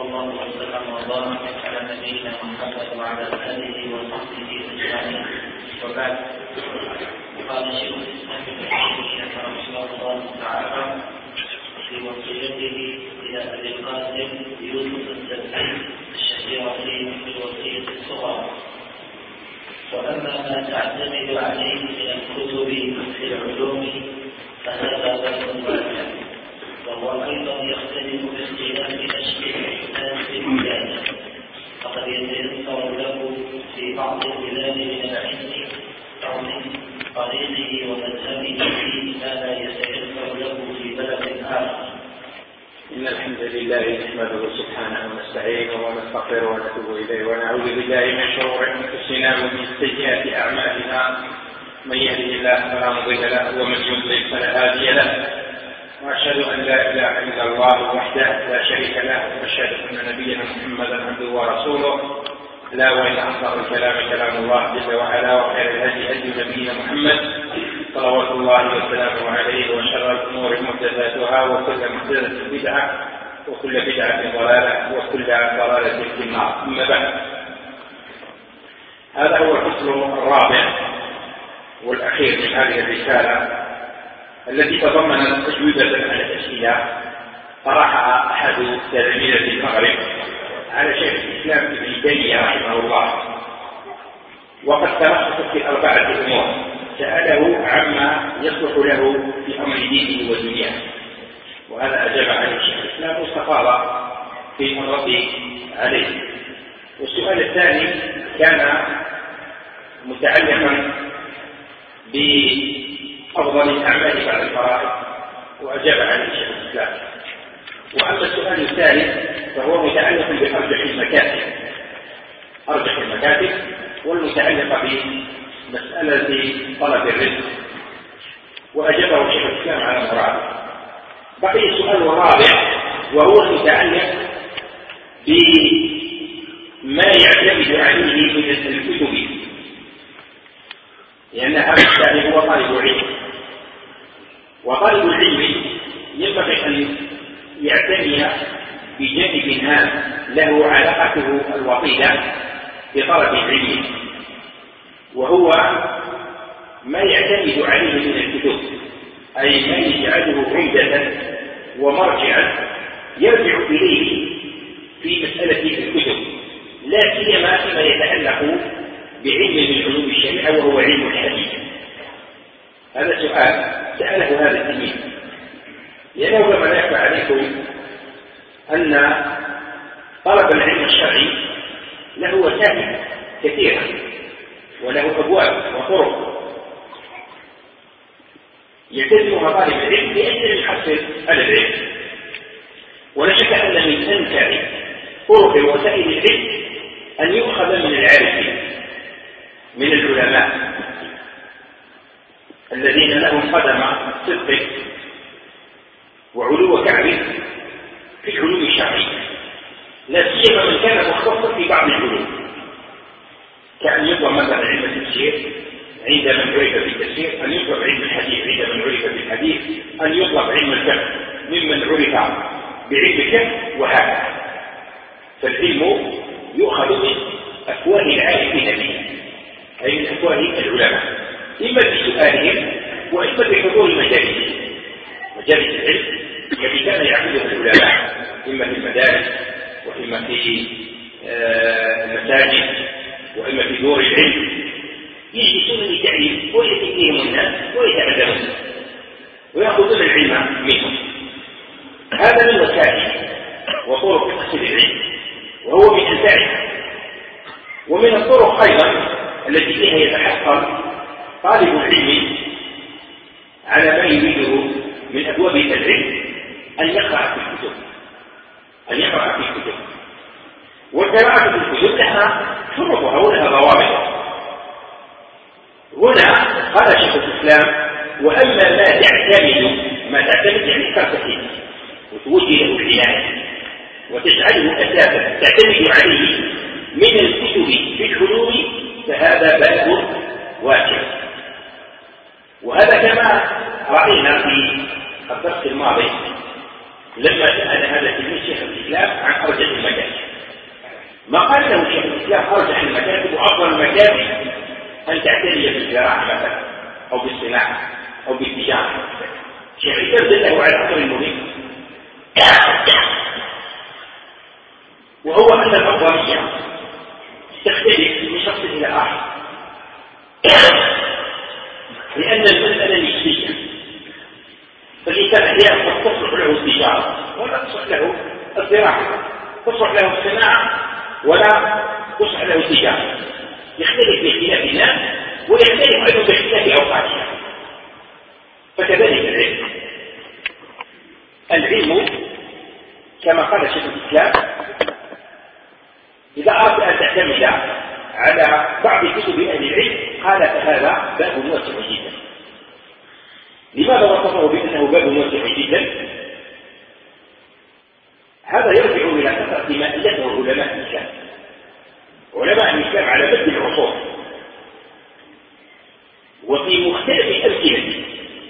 الله وسلم وبارك على نبينا محمد وعلى آله وصحبه أجمعين. وبعد، قال شيخ الإسلام ابن تيمية رحمه الله تعالى في وصيته إلى أبي القاسم يوسف السبعي الشهيرة في الوصية الصغرى: وأما ما تعتمد عليه من الكتب في العلوم فهذا باب واسع، وهو أيضا يختلف باختلاف نشأ الإنسان في بلاده، فقد يتيسر له في بعض البلاد من العلم أو من طريقه ومذهبه ما لا يتيسر له في بلد آخر. إن الحمد لله نحمده سبحانه ونستعينه ونستغفره ونتوب إليه ونعوذ بالله من شرور أنفسنا ومن سيئات أعمالنا، من يهده الله فلا مضل له ومن يضلل فلا هادي له، وأشهد أن لا إله إلا الله وحده لا شريك له، وأشهد أن نبينا محمدا عبده ورسوله، لا وإن أصدق الكلام كلام الله جل وعلا، وخير الهدي هدي نبينا محمد صلوات الله وسلامه عليه، وشر الأمور محدثاتها، وكل محدثة بدعة، وكل بدعة ضلالة، وكل ضلالة في النار. أما بعد، هذا هو الفصل الرابع والأخير من هذه الرسالة التي تضمنت أجوبة على الأسئلة طرحها أحد تلاميذ المغرب على شيخ الإسلام ابن تيمية رحمه الله، وقد تلخصت في 4 أمور سأله عما يصلح له في أمر دينه ودنياه، وهذا أجاب عليه شيخ الإسلام واستفاض في الرد عليه. والسؤال الثاني كان متعلقا بأفضل الأعمال بعد الفرائض، وأجاب عليه شيخ الإسلام. وأما السؤال الثالث فهو متعلق بأرجح المكاتب والمتعلقة بمسألة طلب الرزق، وأجابه شيخ الإسلام على مراده. بقي السؤال الرابع وهو المتعلق بما يعتمد عليه من الكتب، لأن هذا السائل هو طالب علم، وطالب العلم ينبغي أن يعتني بجانب هام له علاقته الوطيدة بطلب العلم، وهو ما يعتمد عليه من الكتب، أي ما يجعله عمدة ومرجعا يرجع إليه في مسألة الكتب، لا سيما فيما يتعلق بعلم من علوم الشريعة وهو علم الحديث. هذا سؤال سأله هذا التلميذ، لأنه كما لا يخفى عليكم أن طلب العلم الشرعي له وسائل كثيرة وله أبواب وطرق يلتزمها طالب العلم لأجل يحصل على العلم. ولا شك أن من أنفع طرق وسائل العلم أن يؤخذ من العارفين من العلماء الذين لهم قدم صدق وعلو كعب في العلوم الشرعية، لا سيما من كان مختصا في بعض العلوم، كأن يطلب مثلا علم التفسير عند من عرف بالتفسير، أن يطلب علم الحديث عند من عرف بالحديث، أن يطلب علم الفقه ممن عرف بعلم الفقه، وهكذا. فالعلم يؤخذ من أفواه العارفين به، أي من أفواه العلماء، إما بسؤالهم وإما بحضور مجالس العلم التي كان يعملها العلماء، إما في المدارس وإما في المساجد وإما في دور العلم، يجلسون للتعليم ويتقيهم الناس ويتعلمون ويأخذون العلم منهم. هذا من وسائل وطرق قصد العلم، وهو من أنفعها. ومن الطرق أيضا التي فيها يتحصل طالب العلم على ما يريده من أبواب العلم أن يقرأ في الكتب، والقراءة في الكتب لها شروطها ولها ضوابط. هنا قال شيخ الإسلام: وأما ما تعتمد يعني ترتكب وتوجه له العناية وتجعله أساسا تعتمد عليه من الكتب في العلوم فهذا باب واسع. وهذا كما رأينا في الدرس الماضي لما سأل هذا التلميذ شيخ الإسلام عن أرجح المكاتب، ما قال له شيخ الإسلام أرجح المكاتب وأفضل المكاتب أن تعتني بالزراعة مثلا أو بالصناعة أو بالتجارة. شيخ الإسلام دله على أمر مهم، وهو أن الأفضلية تختلف من شخص إلى آخر، لأن المسألة نسبية. فالإنسان أحيانا قد تصلح له التجارة ولا تصلح له الزراعة، تصلح له الصناعة ولا تصلح له التجارة، يختلف باختلاف الناس ويختلف أيضا باختلاف أوقاتها. فكذلك العلم كما قال شيخ الإسلام إذا أردت أن تعتمد على بعض كتب أهل العلم قال فهذا باب واسع جدا. لماذا وصفه بأنه باب واسع جدا؟ هذا يرجع إلى كثرة ما ألفه علماء الإسلام. علماء الإسلام على مد العصور وفي مختلف الأمثلة،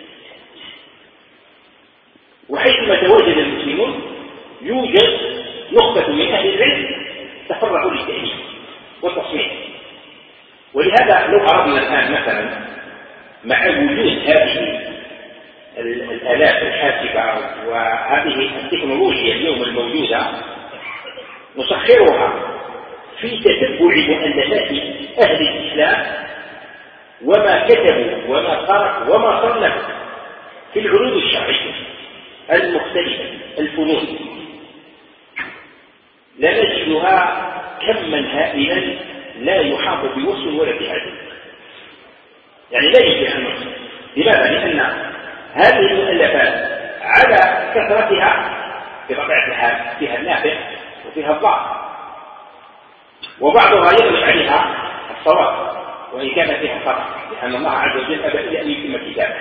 وحيثما تواجد المسلمون يوجد نخبة من أهل العلم تفرغوا للتأليف والتصنيف. ولهذا لو أردنا الآن مثلا مع وجود هذه الآلات الحاسبة وهذه التكنولوجيا اليوم الموجودة نسخرها في تتبع مؤلفات أهل الإسلام وما كتبوا وما تركوا وما صنفوا في العلوم الشرعية المختلفة الفنون، لنجدها كما هائلا لا يحاط بوصف ولا بعدد، يعني لا يمكن أن نحصى. لماذا؟ لأن هذه المؤلفات على كثرتها بطبيعة الحال فيها النافع وفيها الضار، وبعضها يغلب عليها الصواب وإن كان فيها خطأ، لأن الله عز وجل أبى إلى أن يتم كتابه.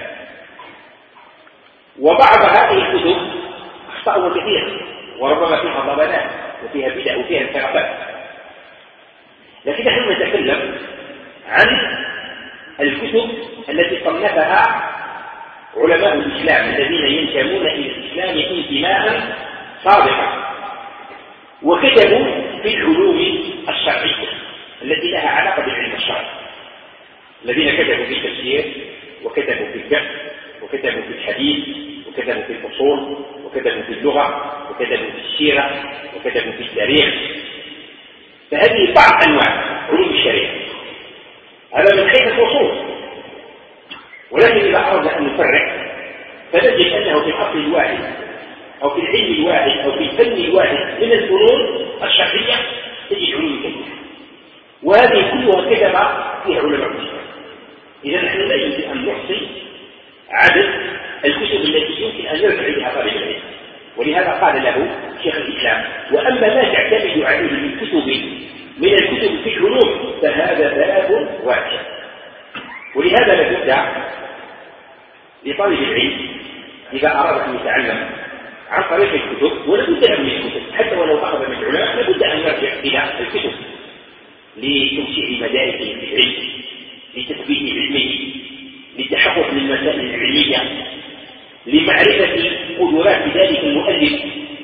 وبعض هذه الكتب أخطأوا كثيرا وربما فيها ضلالات وفيها بدع وفيها انحرافات، لكن نحن نتكلم عن الكتب التي صنفها علماء الإسلام الذين ينتمون إلى الإسلام انتماء صادقا، وكتبوا في العلوم الشرعية التي لها علاقة بالعلم الشرعي، الذين كتبوا في التفسير وكتبوا في الفقه وكتبوا في الحديث وكتبوا في الأصول وكتبوا في اللغة وكتبوا في السيرة وكتبوا في التاريخ. فهذه بعض أنواع علوم الشريعة، هذا من حيث الأصول. ولكن إذا أردنا أن نفرق فنجد أنه في الأصل الواحد أو في العلم الواحد أو في الفن الواحد من الفنون الشرعية تجد علوم كثيرة، وهذه كلها كتب فيها علماء الإسلام. إذا نحن لا يمكن أن نحصي عدد الكتب التي يمكن أن يرجع إليها طالب العلم، ولهذا قال له شيخ الإسلام: وأما ما تعتمد عليه من الكتب في العلوم فهذا باب واسع. ولهذا لابد لطالب العلم إذا أراد أن يتعلم عن طريق الكتب، ولابد من الكتب حتى ولو أخذ من العلماء لابد أن يرجع إلى الكتب لتوسيع مداركه في العلم، لتثبيت علمه، للتحقق من المسائل العلمية، لمعرفة قدرات ذلك المؤلف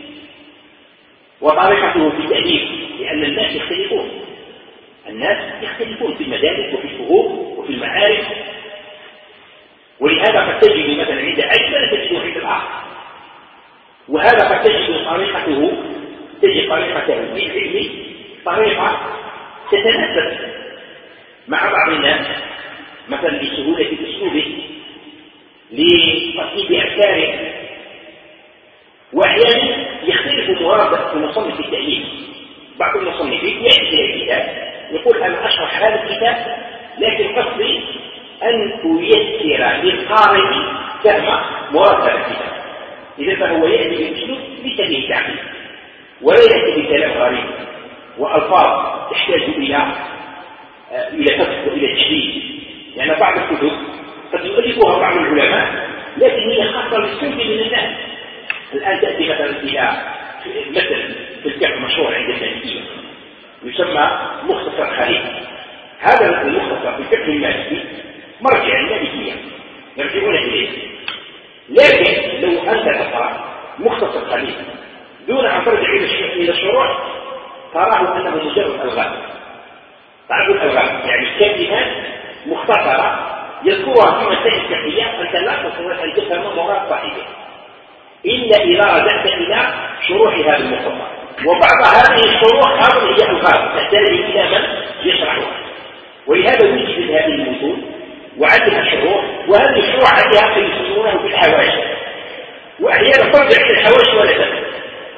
وطريقته في التأليف، لأن الناس يختلفون في المدارك وفي الفهوم وفي المعارف. ولهذا قد تجد مثلا عند أحد لا تجد عند الآخر، وهذا قد تجد طريقته في العلم طريقة تتناسب مع بعض الناس، مثلا لسهولة أسلوبه، لتصنيف أفكاره، وأحيانا يختلف مراد المصنف في التأليف. بعض المصنفين يأتي إلى الكتاب يقول: أنا أشرح هذا الكتاب لكن قصدي أن ييسر للقارئ فهم مراد هذا الكتاب. إذا فهو يأتي بأسلوب ليس فيه تعقيد، ولا يأتي بكلام غريب وألفاظ تحتاج إلى فتح وإلى تشديد. يعني بعض الكتب قد يؤلفها بعض العلماء لكن هي خاصة للسلب من الناس. الآن تأتي مثلا إلى مثل في الفقه مشهور عند المالكية يسمى مختصر خليل. هذا المختصر في الفقه المالكي مرجع المالكية يرجعون إليه، لكن لو أنت تقرأ مختصر خليل دون أن ترجع إلى الشروع تراه أنه مجرد ألغاز، بعض الألغاز يعني كلمات مختصرة يذكرها في مسائل فقهية أنت لا تستطيع أن تفهم مراد صاحبها إلا إذا رجعت إلى شروحها بالمختصر، وبعض هذه الشروح هذه هي ألغاز تحتاج إلى من يشرحها، ولهذا وجدت هذه المتون وعليها شروح، وهذه الشروح عليها يسمونه بالحواشي، وأحيانا ترجع إلى الحواشي ولا تفهم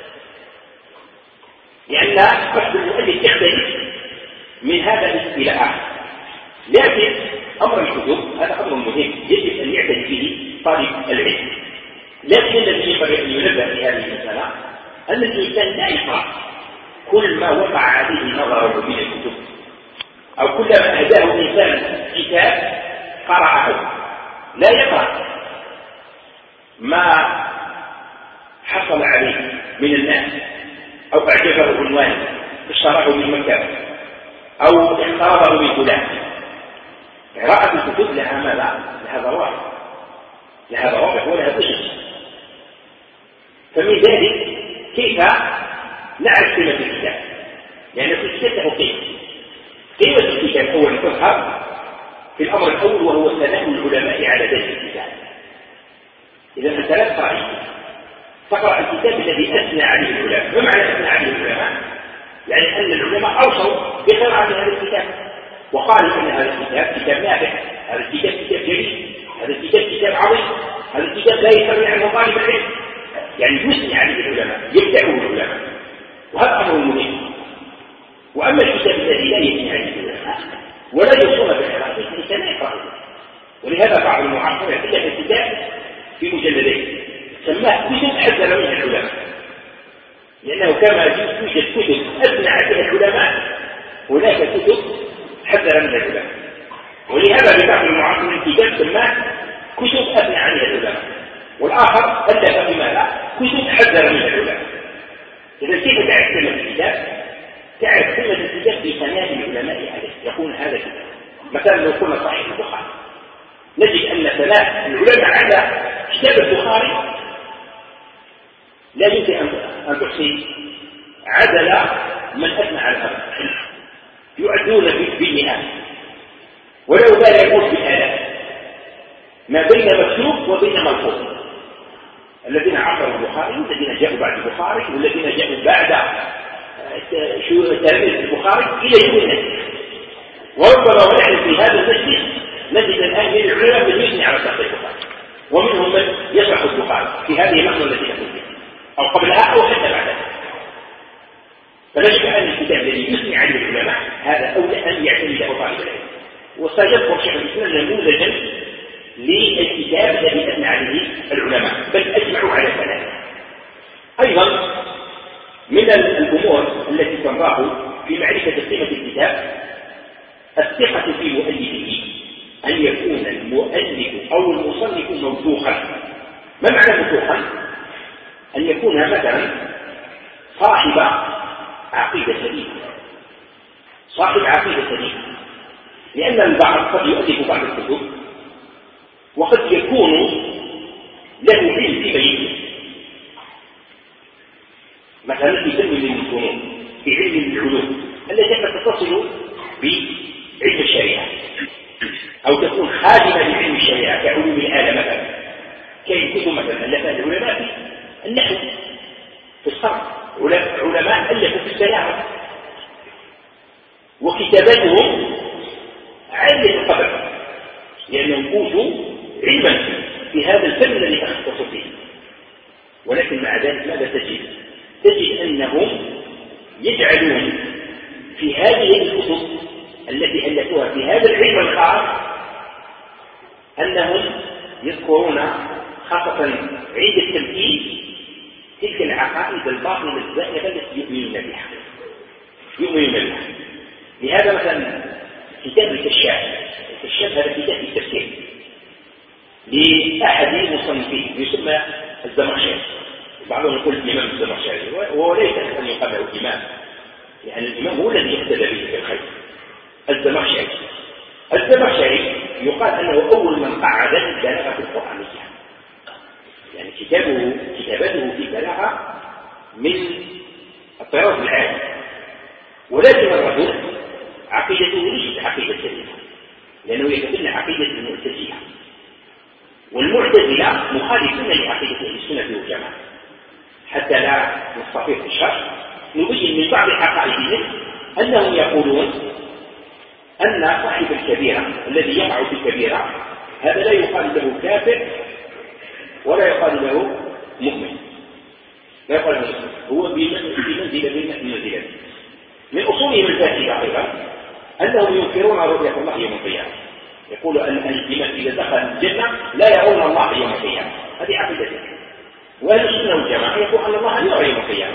لأن قصد المؤلف يختلف من هذا إلى آخر. لكن أمر الكتب هذا أمر مهم يجب أن يعتني به طالب العلم، لكن الذي ينبغي أن ينبه في هذه المسألة أن الإنسان لا يقرأ كل ما وقع عليه نظره من الكتب، أو كلما أهداه إنسان كتاب قرأه، لا يقرأ ما حصل عليه من الناس أو أعجبه عنوانه اشتراه من مكة أو اقترضه من فلان. قراءة الكتب لها ماذا؟ لها ضوابط ولها أسس. فمن ذلك كيف نعرف قيمة الكتاب؟ لأن في الكتاب له قيمة الكتاب أولا تظهر في الأمر الأول وهو ثناء العلماء على ذلك الكتاب. إذا أنت لا تقرأ الكتاب الذي أثنى عليه العلماء. ما معنى أثنى عليه العلماء؟ يعني أن العلماء أوصوا بقراءة هذا الكتاب وقالوا أن هذا الكتاب كتاب نافع، هذا الكتاب كتاب جليل، هذا الكتاب كتاب عظيم، هذا الكتاب لا يستغني عنه طالب العلم، يعني يثني عليه العلماء يبدعه العلماء، وهذا أمر مهم. وأما الكتاب الذي لا يثني عليه العلماء ولا يوصون بالقراءة الإنسان لا يقرأه. ولهذا بعض المعاصرين ألف الكتاب في مجلدين سماه كتب حذر منها العلماء، لأنه كما يوجد كتب أثنى عليها العلماء هناك كتب حذر منها العلماء. ولهذا ببعض المعاصرين الكتاب سماه كتب أثنى عليها العلماء، والآخر ألف بماذا؟ كتب حذر منها العلماء. إذا كيف تعرف قيمة الكتاب؟ تعرف قيمة الكتاب بثناء العلماء عليه، يكون هذا كتاب. مثلا لو قلنا صحيح البخاري نجد أن ثناء العلماء على كتاب البخاري لا يمكن أن تحصي عدل من أثنى على هذا، يعدون بالمئات ولو لا يكون بالآلاف ما بين مكتوب وبين ملفوظ. الذين عصروا البخاري والذين جاءوا بعد البخاري والذين جاءوا بعد تلاميذ البخاري إلى يومنا، وربما ونحن في هذا المجلس نجد الآن من العلماء من يثني على صحيح البخاري، ومنهم من يشرح البخاري في هذه اللحظة التي نحن فيها أو قبلها أو حتى بعدها. فنجد أن الكتاب الذي يثني عليه العلماء هذا أولى أن يعتمده طالب العلم. وسيذكر شيخ الإسلام نموذجا للكتاب الذي أثنى عليه العلماء بل أجمعوا على ثلاثة. أيضا من الأمور التي تنراه في معرفة قيمة الكتاب الثقة في مؤلفه، أن يكون المؤلف أو المصنف موثوقا. ما معنى موثوقا؟ أن يكون مثلا صاحب عقيدة سليمة، صاحب عقيدة سليمة، لأن البعض قد يؤلف بعض الكتب وقد يكون له علم في بيته، مثلا في فن من الفنون، في علم العلوم التي قد تتصل بعلم الشريعة أو تكون خادمة لعلم الشريعة كعلوم الآلة مثلا، كاين كتب مثلا ألفها العلماء في النحو في الصرف، علماء ألفوا في البلاغة وكتاباتهم عالية القدر لأنهم أوتوا علما في هذا الفن الذي تخصصوا فيه. ولكن مع ذلك ماذا تجد أنهم يجعلون في هذه الكتب التي ألفوها في هذا العلم الخاص أنهم يذكرون خاصة عند التمثيل تلك العقائد الباطلة الزائغة التي يؤمنون بها. لهذا مثلا كتاب الكشاف هذا كتاب التفسير لأحد مصنفيه يسمى الزمخشري، بعضهم يقول الإمام الزمخشري وهو ليس أن يقال له إمام، لأن الإمام هو الذي يهتدى به في الخير. الزمخشري يقال أنه أول من قعد البلاغة القرآنية، يعني كتابته في البلاغة من الطراز العالي، ولكن الرجل عقيدته ليست عقيدة سليمة، لأنه يتبنى عقيدة المعتزلة، والمعتزلة مخالفون لعقيدة أهل السنة والجماعة. حتى لا نستطيع في الشرح نبين من بعض عقائدهم أنهم يقولون أن صاحب الكبيرة الذي يقع في الكبيرة هذا لا يقال له كافر ولا يقال له مؤمن، لا يقال له مسلم، هو بمنزلة بين المنزلتين. من أصولهم الفاسدة أيضا أنهم ينكرون رؤية الله يوم القيامة، يقول أن الإيمان إذا دخل الجنة لا يرون الله يوم القيامة، هذه عقيدتهم. وأهل السنة والجماعة يقول أن الله يرى يوم القيامة.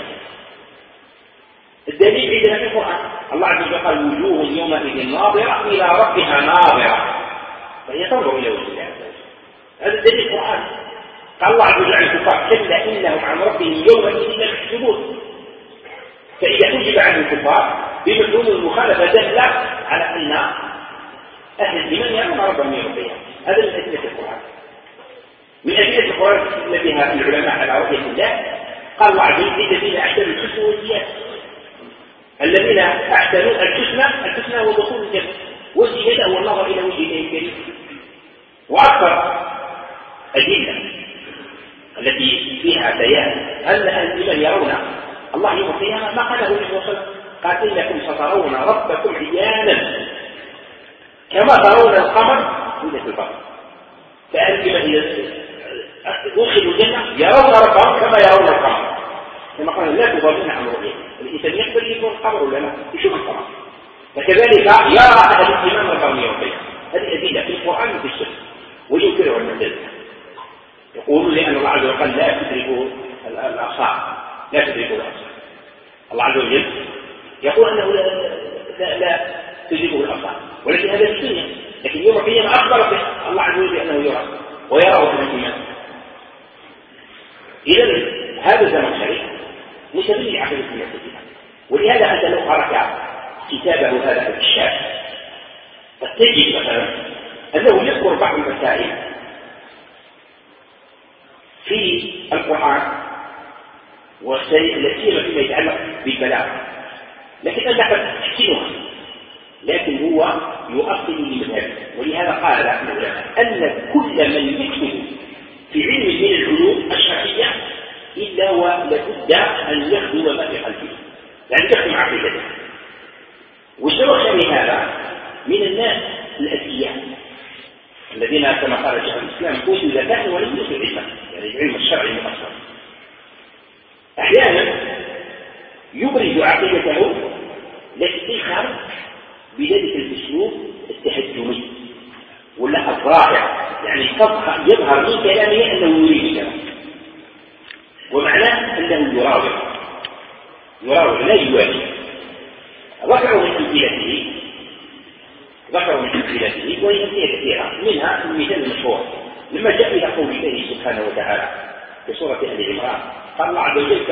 الدليل عندنا في القرآن، الله عز وجل قال وجوه يومئذ ناظرة إلى ربها ناظرة، فهي تنظر إلى وجه الله. هذا الدليل القرآن. قال الله عز وجل عن الكفار كلا إنهم عن ربهم يومئذ لمحجوبون. فإذا حجب عن الكفار بمفهوم المخالفة دل على أن أهل الإيمان يرون ربهم يوم القيامة. هذا من أدلة القرآن. من أدلة القرآن الذي العلماء على رؤية الله قال الله عز وجل الذين أحسنوا الحسنى والزيادة. الذين أحسنوا الحسنى ودخول الجنة، والزيادة هو النظر إلى وجه الله الكريم. وأكثر أدلة التي فيها بيان أن أهل الإيمان يرون الله يوم القيامة ما قاله النبي صلى الله عليه وسلم، قال إنكم سترون ربكم عيانا كما ترون القمر ليلة البدر. فأهل الإيمان إذا دخلوا الجنة يرون ربهم كما يرون القمر، كما قال لا تضلون عن رؤيته. الإنسان يقدر يكون القمر ولا لا؟ يشوف القمر. فكذلك يرى أهل الإيمان ربهم يوم القيامة. هذه أدلة في القرآن وفي السنة، وينكرها المعتزلة. يقولون لأن الله عز وجل لا تدركه الأبصار، لا تدركه الأبصار. الله عز وجل يقول أنه لا تدركه الأبصار، ولكن هذا في الدنيا. لكن يوم القيامة أخبر به الله عز وجل أنه يرى ويراه في الإيمان. إذا هذا الزمخشري مشابه عقيدة المعتزلة، ولهذا أنت لو قرأت كتابه هذا الكشاف قد تجد مثلا أنه يذكر بعض المسائل في القرآن وسيما فيما يتعلق بالبلاغة، لكن أنت قد تحسنها، لكن هو يؤصل لمذهبه. ولهذا قال العلماء أن كل من يكتب في علم من العلوم الشرعية إلا ولابد أن يخدم ما في قلبه، يعني يخدم عقيدته. والزمخشري هذا من الناس الأذكياء الذين كما قال شيخ الإسلام أوتوا ذكاء ولم يؤتوا علما، يعني العلم الشرعي المؤصل. أحيانا يبرز عقيدته للإخر بذلك الأسلوب التهجمي ولا الظاهر، يعني يظهر من كلامه أنه يريد كلام، ومعناه أنه يراوغ لا يواجه. ذكروا من أمثلته وهي أمثلة كثيرة، منها المثال المشهور لما جاء إلى قول الله سبحانه وتعالى في سورة آل عمران قال الله عز وجل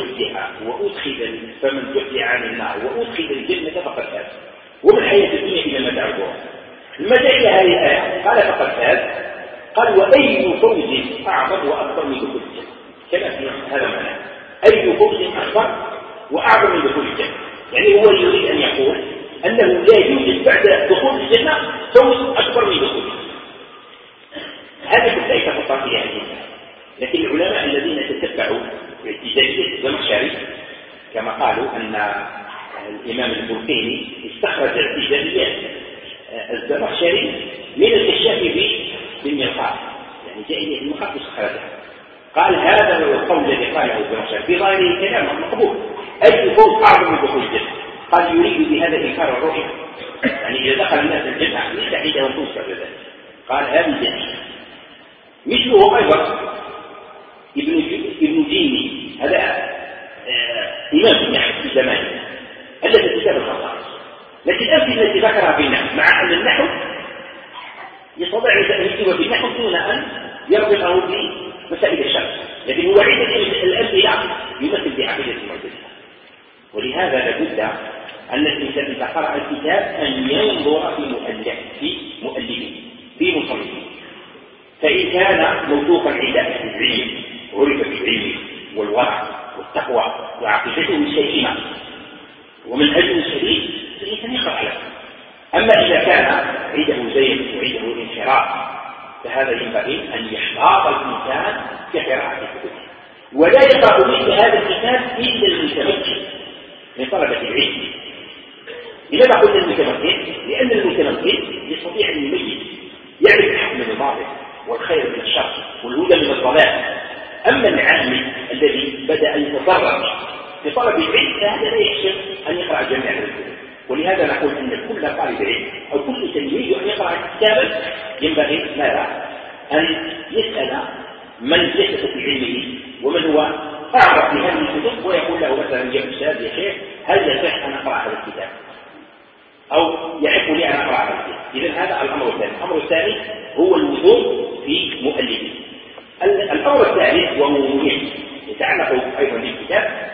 فمن زحزح عن النار وأدخل الجنة فقد فاز وما الحياة الدنيا إلا متاع الغرور. لما جاء إلى هذه الآية قال فقد فاز، قال وأي فوز أعظم وأكبر من دخول الجنة. كما في هذا معناه أي فوز أكبر وأعظم من دخول الجنة، يعني هو يريد أن يقول أنه لا يوجد بعد دخول الجنة فوز أكبر من دخول الجنة. هذه بالتأكيد تفضل فيها الجنة. لكن العلماء الذين تتبعوا اعتزالية الزمخشري كما قالوا أن الإمام البلقيني استخرج اعتزاليات الزمخشري من الكشاف بالمرقاة، يعني جاء إليه المخاط واستخرجها. قال هذا هو القول الذي قاله الزمخشري في ظاهره كلام مقبول، أي فوز أعظم من دخول الجنة. قال يريد بهذا إنكار الرؤية، يعني إذا دخل الناس الجنة ليس عندهم فوز بعد ذلك. قال هذا الجنة مثله أيضا ابن جيني، هذا إمام في النحو في زمانه الذي كتاب الخصائص، لكن الأمثلة التي ذكرها في النحو مع أن النحو يستطيع أن يكتب في النحو دون أن يربطه بمسائل الشرع، لكن هو عدة الأمثلة يمثل بعقيدة المعتزلة. ولهذا لابد أن الإنسان إذا قرأ الكتاب أن ينظر في مؤلفه في مصنفه، فإن كان موثوقا عند أهل العلم عرف بالعلم والورع والتقوى وعقيدته سليمة ومنهجه أما إذا كان عنده زيغ وعنده انحراف فهذا ينبغي أن يحتاط الإنسان في قراءة الكتب، ولا يقرأ مثل هذا الكتاب إلا المتمكن من طلبة العلم. لماذا قلنا المتمكن؟ لأن المتمكن يستطيع أن يميز، يعرف الحق من الباطل والخير من الشر والهدى من الضلال. أما العامي الذي بدأ يتدرج في طلب العلم فهذا لا يحسن أن يقرأ جميع الكتب. ولهذا نقول أن كل طالب علم أو كل تلميذ أن يقرأ كتابا ينبغي ماذا؟ أن يسأل من يثق في علمه ومن هو أعرف في هذه الكتب، ويقول له مثلا يا أستاذ يا شيخ هل يصح أن أقرأ هذا الكتاب أو يحق لي أن أقرأ هذا الكتاب؟ إذن هذا الأمر الثاني. الأمر الثاني هو الوثوق في مؤلفه. الأمر الثالث وهو مهم يتعلق أيضا بالكتاب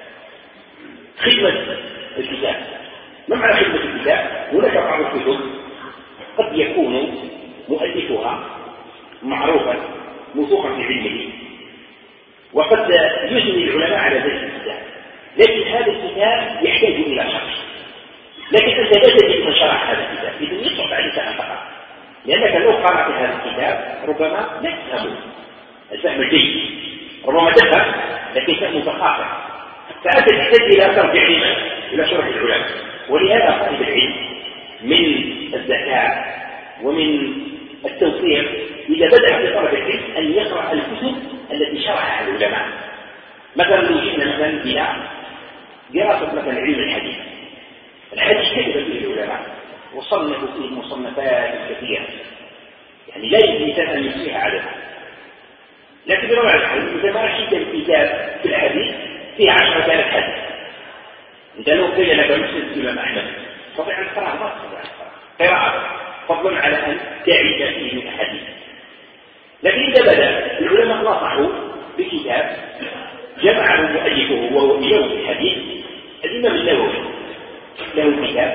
خدمة الكتاب. ما معنى خدمة الكتاب؟ هناك بعض الكتب قد يكون مؤلفها معروفا موثوقا في علمه وقد يثني العلماء على ذلك الكتاب، لكن هذا الكتاب يحتاج إلى شرح، لكن أنت لا تجد من شرح هذا الكتاب، إذن يصعب عليك أن تقرأ، لأنك لو قرأت هذا الكتاب ربما لا تفهمه الفهم الجيد، ربما تفهم لكن فهم متخاطئ، فأنت تحتاج إلى ترجع إلى شرح العلماء. ولهذا طالب العلم من الذكاء ومن التوفيق إذا بدأ في طلب العلم أن يقرأ الكتب التي شرحها العلماء. مثلا لو جئنا مثلا إلى دراسة مثلا علم الحديث كتب فيه العلماء وصنفوا فيه مصنفات كثيرة، يعني لا يمكن أن يحصيها عددها، لكن بنوع الحديث إذا ما رشيت الكتاب في الحديث فيه 10,000 حديث، إذا لو قيل لك مسلم الإمام أحمد تستطيع أن تقرأه ما تستطيع قراءة فضلا على أن تعيش فيه من الحديث. لكن إذا بدأ العلماء نصحوا بكتاب جمعه مؤلفه وهو يوم الحديث الإمام النووي له كتاب،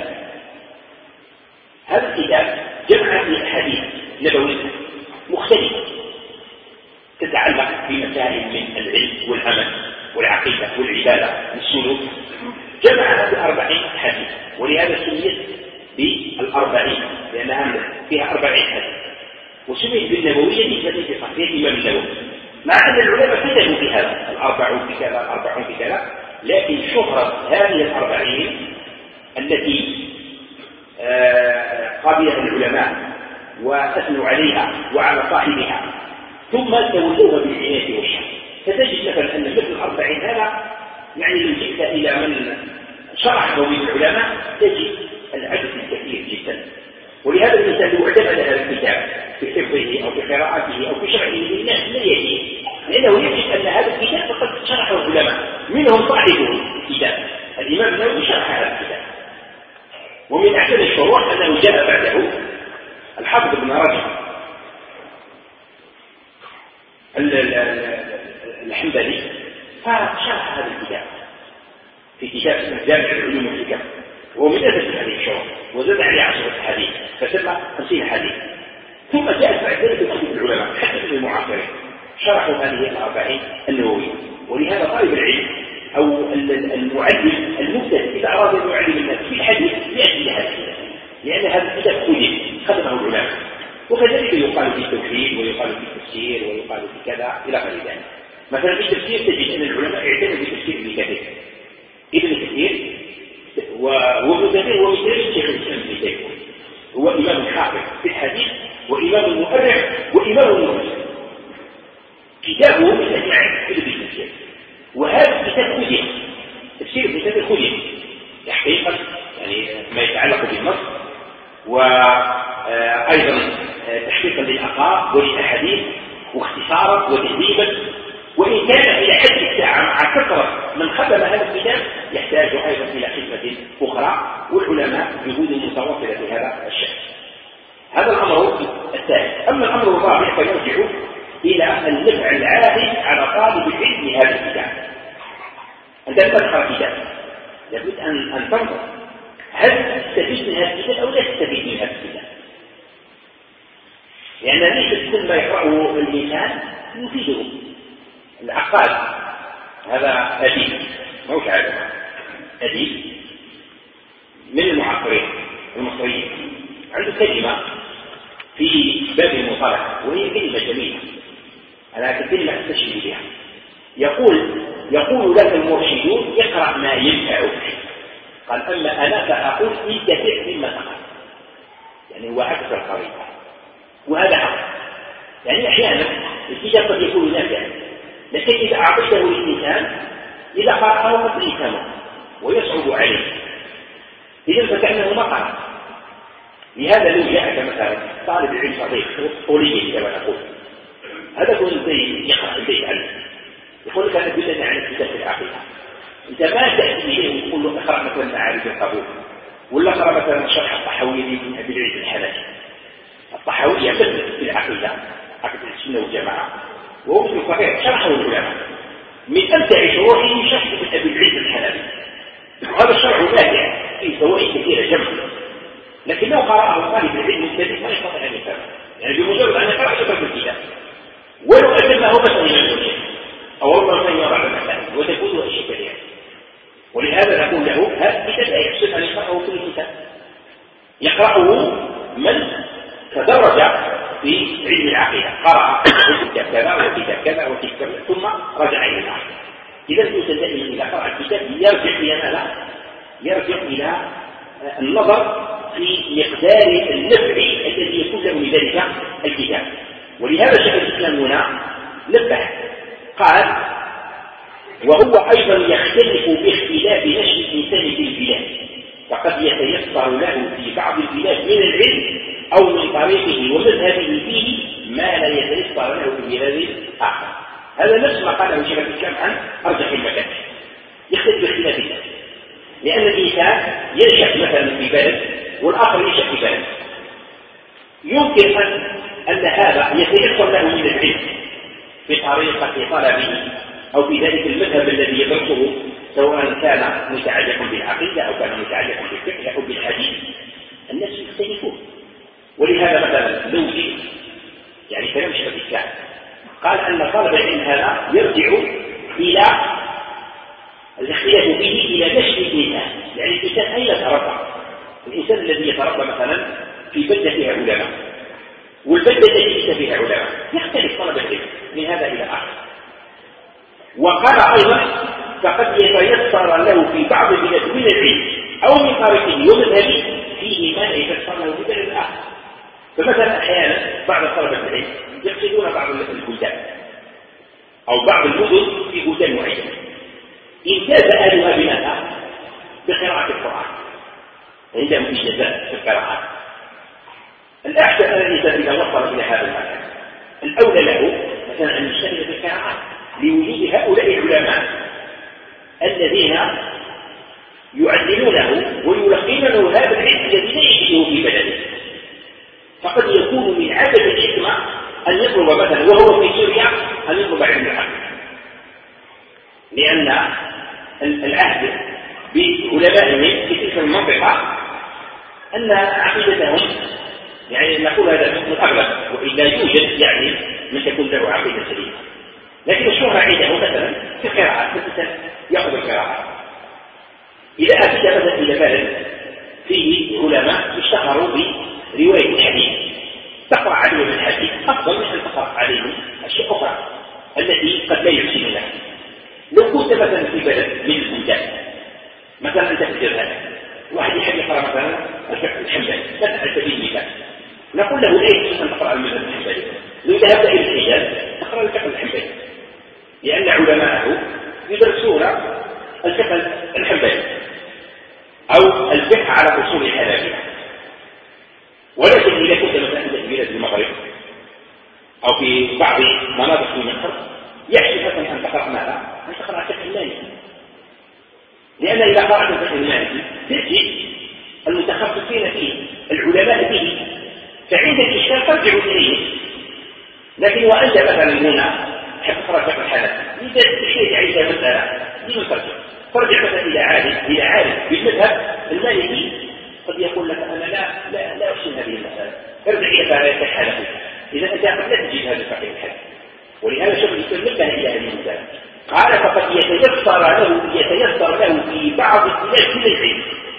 هذا الكتاب جمع فيه أحاديث نبوية مختلفة تتعلق بمسائل من العلم والعمل والعقيدة والعبادة والسلوك، جمعها ب40 حديث، ولهذا سميت بال40 لأنها فيها 40 حديث، وسميت بالنبوية نسبة لصحيح الإمام النووي، مع أن العلماء كتبوا بهذا 40 بكذا 40 بكذا، لكن شهرة هذه 40 التي قابلها العلماء وأثنوا عليها وعلى صاحبها ثم تولوها بالعناية والشر، فتجد مثلا أن مثل 40 هذا يعني لو جئت إلى من شرح بين العلماء تجد العدد الكثير جدا. ولهذا الإنسان لو اعتمد هذا الكتاب في حفظه أو في قراءته أو في شرحه للناس لا يجي، لأنه يجد أن هذا الكتاب فقد شرحه العلماء، منهم صاحبه الكتاب الإمام النووي شرح هذا الكتاب. ومن أحسن الشروح أنه جاء بعده الحافظ ابن رجب الحنبلي فشرح هذا الكتاب في كتاب جامع العلوم والحكم، وهو من أساس هذه الشروح وزاد عليه 10 حديث فسمى 50 حديث. ثم جاءت بعد ذلك كتب العلماء حتى في المعاصرين شرحوا هذه 40 النووية. ولهذا طالب العلم أو المعلم المبتدئ إذا أراد أن يعلم الناس في الحديث يأتي لهذا الكتاب، لأن هذا الكتاب خدمه العلماء. وكذلك يقال في التوحيد ويقال في التفسير ويقال في كذا إلى غير ذلك. مثلا في التفسير تجد أن العلماء اعتنوا بتفسير ابن كثير، ابن كثير وابن كثير هو مثل شيخ الإسلام ابن تيمية، هو إمام حافظ في الحديث وإمام مؤرخ وإمام مفسر، كتابه من أجمع كتب التفسير. وهذا الكتاب خذ تفسير ابن كثير خذ تحقيقا يعني ما يتعلق بالنص وأيضا تحقيقا للألفاظ وللأحاديث واختصارا وتهذيبا، وإن كان إلى حد الساعة مع كثرة من ختم هذا الكتاب يحتاج أيضا إلى خدمة أخرى، والعلماء جهود متواصلة في هذا الشأن. هذا الأمر الثالث. أما الأمر الرابع فيرجع إلى النفع العائد على طالب العلم لهذا الكتاب. أنت لما تقرأ كتاب لابد أن تنظر هل تستفيد من هذا الكتاب أو لا تستفيد من هذا الكتاب، لأن ليس كل ما يقرأه الإنسان يفيده. العقاد هذا أديب موش عالم أديب من المعاصرين المصريين عنده كلمة في باب المصالحة وهي كلمة جميلة، أنا كلمة أستشهد بها. يقول لك المرشدون اقرأ ما ينفعك، قال أما أنا فأقول انتفع مما تقرأ، يعني هو عكس القريبة، وهذا حق. يعني أحيانا الكتاب قد يكون نافعا، لكن إذا أعطيته للإنسان إذا قرأه قد يفهمه ويصعب عليه، إذا فكأنه مقال. لهذا لو جاءك مثلا طالب العلم صغير طولي كما نقول، هذا هو الذي يقرأ البيت عنه، يقول لك أنا بدأنا عن الكتاب في العقيدة، أنت ما تأتي إليه وتقول له اقرأ مثلا معارف القبول، ولا اقرأ مثلا شرح الطحاوي من أبي العز الحنفي. الطحاوي مثل في العقيدة، عقيدة السنة والجماعة، وهو مثل صغير شرحه العلماء من أمتع شروحه شرح من أبي العز الحنفي، وهذا الشرح نافع فيه فوائد كثيرة جمع، لكن لو قرأه طالب العلم الجديد ما يستطيع أن يفهم، يعني بمجرد أن يقرأ يفهم الكتاب ولو أتمه مثلا من الوجه أو ربما يرى على المسائل وتكون أشياء كثيرة. ولهذا نقول له هذا الكتاب لا يحسن أن يقرأه كل كتاب، يقرأه من تدرج في علم العقيدة، قرأ كتاب كذا وكتاب كذا وكتاب كذا ثم رجع إلى العقيدة. إذا الإنسان دائما إذا قرأ الكتاب يرجع إلى ماذا؟ يرجع إلى النظر في مقدار النفع الذي يكون له لذلك الكتاب. ولهذا شيخ الإسلام هنا نبه قال وهو أيضا يختلف باختلاف نشأ الإنسان في البلاد، فقد يتيسر له في بعض البلاد من العلم أو من طريقه ومذهبه فيه ما لا يتيسر له في بلاد آخر. هذا نفس ما قاله شيخ الإسلام عن أرجح المكان، يختلف باختلاف الناس، لأن الإنسان ينشأ مثلا في بلد والآخر ينشأ في بلد، يمكن أن هذا يتيسر له من العلم في طريقة طلبه أو في ذلك المذهب الذي يدرسه، سواء كان متعلقا بالعقيدة أو كان متعلقا بالفقه أو بالحديث، الناس يختلفون. ولهذا مثلا لو يعني كلام شيخ الإسلام قال أن طلب العلم هذا يرجع إلى الاختلاف فيه إلى نشأ الإنسان، يعني الإنسان أين يتربى؟ الإنسان الذي يتربى مثلا في بلدة فيها علماء والبلدة التي ليس فيها علماء يختلف طلب العلم من هذا إلى آخر. وقال أيضا فقد يتيسر له في بعض البلاد من العلم أو من طريقه ومذهبه فيه ما لا يتيسر له في بلد آخر. فمثلا أحيانا بعض طلبة العلم يقصدون بعض البلدان أو بعض المدن في بلدان معينة، امتاز أهلها بماذا؟ بقراءة القرآن، عندهم إجازات في القراءة. الأحسن أن الإنسان إذا وصل إلى هذا المكان الأولى له مثلا أن يشتغل بالقراءات لوجود هؤلاء العلماء الذين يعلمونه ويلقنونه هذا العلم الذي لا يجده في بلده. فقد يكون من عدد الحكمة أن يطلب مثلا وهو في سوريا أن يطلب علم العقيدة، لأن العهد بعلمائهم في تلك المنطقة أن عقيدتهم يعني نقول هذا من الأغلب، وإلا يوجد يعني من تكون له عقيدة سليمة، لكن الشهرة عنده مثلا في القراءة مثلا يأخذ القراءة. إذا أتيت مثلا إلى بلد فيه علماء اشتهروا برواية الحديث تقرأ عليهم الحديث أفضل من أن تقرأ عليهم أشياء أخرى التي قد لا يحسنونها. لو كنت مثلا في بلد من البلدان مثلا أنت في الجزائر واحد يحب يقرأ مثلا الفقه الحنبلي مثلا على سبيل المثال، نقول له لا يجوز أن تقرأ المذهب الحنبلي، لو ذهبت إلى الحجاز تقرأ الفقه الحنبلي، لأن علماءه يدرسون الفقه الحنبلي أو الفقه على أصول الحنابلة. ولكن إذا كنت مثلا في بلاد المغرب أو في بعض مناطق في مصر يحسن مثلا أن تقرأ ماذا؟ أن تقرأ الفقه المالكي، لأن إذا قرأت الفقه المالكي تأتي المتخصصين فيه العلماء به، فعند الإشكال ترجع إليه. لكن وأنت مثلا هنا تقرأ الفقه الحنفي إذا تشيد عليك مسألة لمن ترجع مثلا إلى عالم بالمذهب المالكي قد يقول لك أنا لا أحسن هذه المسألة، ارجع إلى فقه الحنفي. إذا أنت قد لا تجد هذا الفقه الحنفي. ولهذا شيخ الإسلام نبه إلى هذه المسألة، قال فقد يتيسر له في بعض البلاد من العلم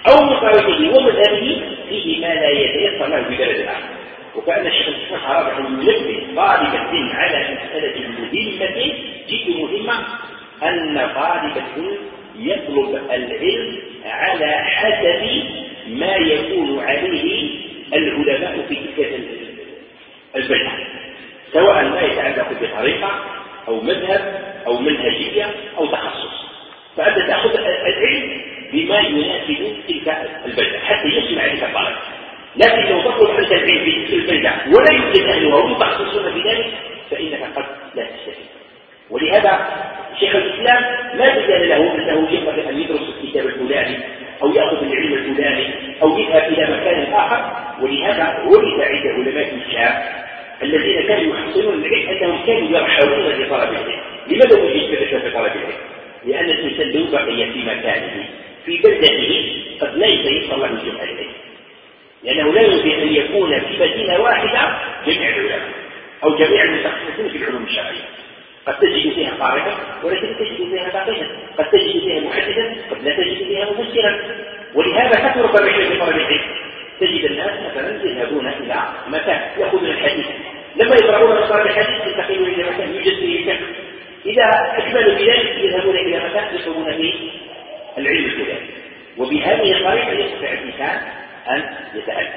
أو من طريقه ومذهبه فيه ما لا يتيسر له في بلد الآخر. وكأن الشيخ الإسلام رابح ينبه طالب العلم على مسألة مهمة جد مهمة، أن طالب العلم يطلب العلم على حسب ما يكون عليه العلماء في تلك البلدة، سواء ما يتعلق بطريقة أو مذهب أو منهجية أو تخصص. فأنت تأخذ العلم بما يناسب تلك البلدة حتى يسمع عليك الطالب. لكن لو تطلب عنك العلم في تلك البلدة ولا يوجد أهلها وهم متخصصون في ذلك فإنك قد لا تستفيد. ولهذا شيخ الإسلام لا بيان له أنه ينبغي أن يدرس الكتاب الفلاني أو يأخذ العلم الفلاني أو يذهب إلى مكان آخر. ولهذا ورد عند علماء الشام الذين كانوا يحصلون العلم أنهم كانوا يرحلون لطلب العلم. لماذا وجد في طلب العلم؟ لأن الإنسان لو بقي في مكانه في بلدته قد لا يتيسر له جمع العلم، لأنه لا يمكن أن يكون في مدينة واحدة جميع العلماء أو جميع المتخصصين في العلوم الشرعية. قد تجد فيها قارئا ولكن تجد فيها فقيها، قد تجد فيها محدثا قد لا تجد فيها مفسرا. ولهذا كثر الرحلة في طلب العلم. تجد الناس مثلا يذهبون إلى مكان يأخذون الحديث، لما يقرؤون أسرار الحديث ينتقلون إلى مكان يوجد فيه فقه، إذا أكملوا بذلك يذهبون إلى مكان يطلبون فيه العلم الفلاني. وبهذه الطريقة يستطيع الإنسان أن يتعلم.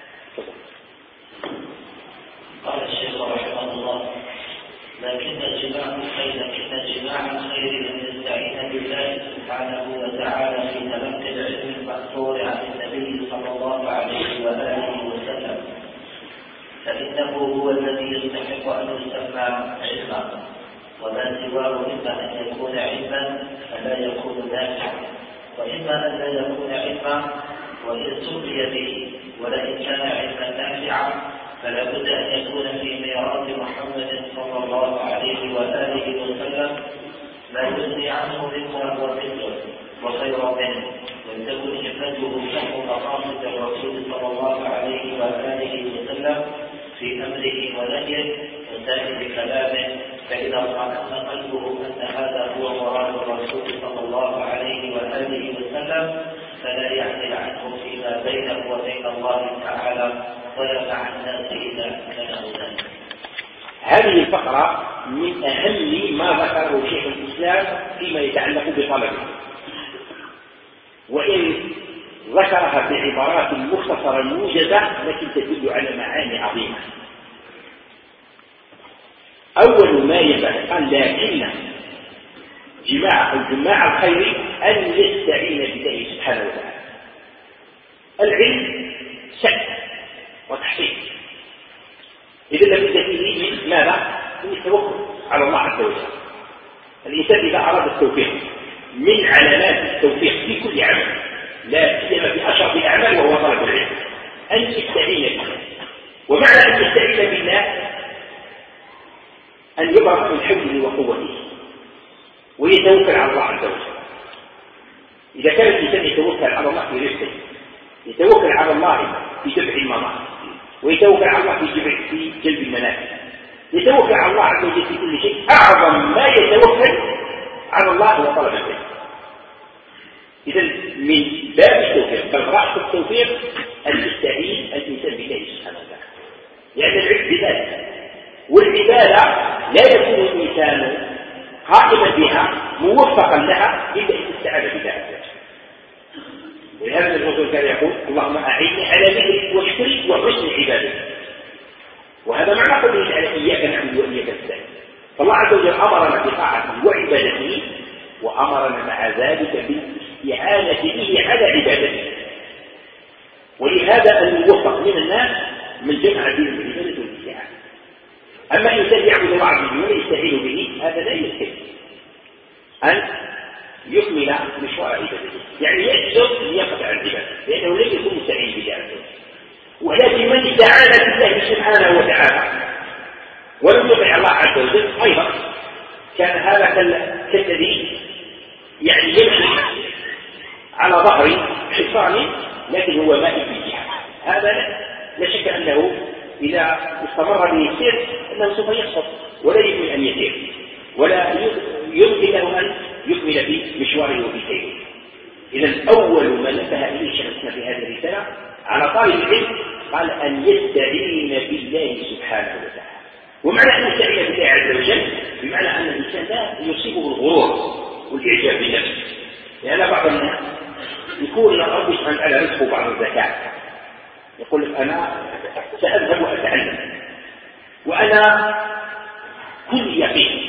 قال الشيخ رحمه الله: لكن جماع الخير أن يستعين بالله سبحانه وتعالى في تلقي العلم المأثور عن النبي صلى الله عليه وآله وسلم، فإنه هو الذي يستحق أن يسمى علما، وما سواه إما أن يكون علما فلا يكون نافعا، وإما أن لا يكون علما وإن سمي به، ولئن كان علما نافعا فلا بد أن يكون في ميراث محمد صلى الله عليه وآله وسلم ما يغني عنه مما هو مثله وخير منه، ولتكن همته نحو مقاصد الرسول صلى الله عليه وآله وسلم في أمره ونهيه وسائر كلامه، فإذا اطمأن قلبه أن هذا هو مراد الرسول صلى الله عليه وآله وسلم فلا يعدل عنه فيما بينه وبين الله تعالى ولا مع الناس إذا أمكنه ذلك. هذه الفقرة من أهم ما ذكره شيخ الإسلام فيما يتعلق بطلبه، وإن ذكرها بعبارات مختصرة موجزة لكن تدل على معاني عظيمة. أول ما ينبغي قال: لكن جماع الخير أن يستعين بالله سبحانه وتعالى. العلم سعي وتحصيل، إذا لم يكن فيه من ماذا؟ من التوكل على الله عز وجل. الإنسان إذا أراد التوفيق من علامات التوفيق في كل عمل، لا سيما في أشرف الأعمال وهو طلب العلم، أن يستعين بالله. ومعنى أن يستعين بالله أن يبرأ من حوله وقوته ويتوكل على الله عز وجل. إذا كان الإنسان يتوكل على الله في رزقه، يتوكل على الله في دفع المضار، ويتوكل على الله في جلب المنافع، يتوكل على الله عز وجل في كل شيء. أعظم ما يتوكل على الله هو طلب العلم. إذا من باب التوفيق بل رأس التوفيق أن يستعين الإنسان بالله سبحانه وتعالى، لأن العلم بذاته، والعبادة لا يكون الإنسان قائما بها موفقا لها إلا إذا استعان بالله عز وجل. ولهذا الرسول كان يقول: اللهم أعني على ذكرك وشكرك وحسن عبادتك. وهذا معنى قوله تعالى: إياك نعبد وإياك نستعين. فالله عز وجل أمرنا بطاعته وعبادته، وأمرنا مع ذلك بالاستعانة به على عبادته. ولهذا الموفق من الناس من جمع بين العبادة والاستعانة. أما إنسان يعبد الله عز وجل ولا يستعين به، هذا لا يستطيع أن يكمل مشوار عبادته، يعني يجلس ليقطع العبادة لأنه لم يكن مستعين بالله عز وجل. ولكن من استعان بالله سبحانه وتعالى ولم يطع الله عز وجل أيضا كان هذا كالذي يعني يمشي على ظهر حصان لكن هو مائل في الجهة. هذا لا شك أنه إذا استمر به السير أنه سوف يسقط ولا يمكن أن يسير ولا يمكن له أن يكمل في مشواره وفي سيره. إذا أول ما نبه إليه شيخ حرصنا في هذه الرسالة على طالب العلم قال أن يستعين بالله سبحانه وتعالى. ومعنى أن يستعين بالله عز وجل بمعنى أن الإنسان لا يصيبه الغرور والإعجاب بالنفس، لأن بعض الناس يكون ربي سبحانه وتعالى رزقه بعض الزكاة، يقول لك أنا سأذهب وأتعلم وأنا كل يقين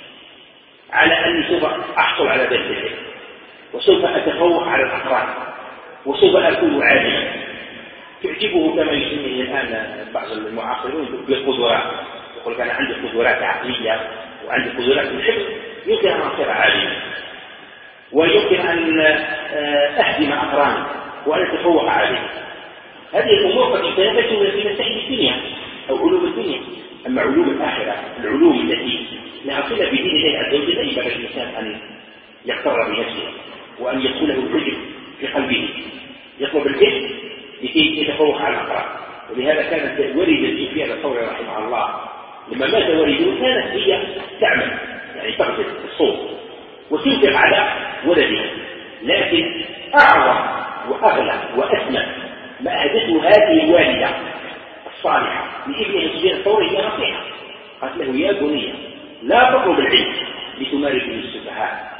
على أني سوف أحصل على ذلك العلم وسوف أتفوق على الأقران وسوف أكون عالما. تعجبه كما يسميه الآن بعض المعاصرون بالقدرات، يقول لك أنا عندي قدرات عقلية وعندي قدرات في الحفظ، يمكن أن أصير عالما ويمكن أن أهزم أقراني وأن أتفوق عليه. هذه الأمور قد يتنافسون في مسائل الدنيا أو علوم الدنيا. أما علوم الآخرة، العلوم التي لها صلة بدين الله عز وجل، لا ينبغي الإنسان أن يغتر بنفسه وأن يدخله العجب في قلبه، يطلب العلم لكي يتفوق على الأقران. ولهذا كانت والدة سفيان الثوري رحمه الله لما مات والده كانت هي تعمل يعني تغسل الصوت وتنفق على ولدها، لكن أعظم وأغلى وأسمى ما أهدته هذه الوالدة الصالحة لابنها سفيان الثوري هي نصيحة، قالت له يا بني لا تطلب العلم لتمارس به السفهاء،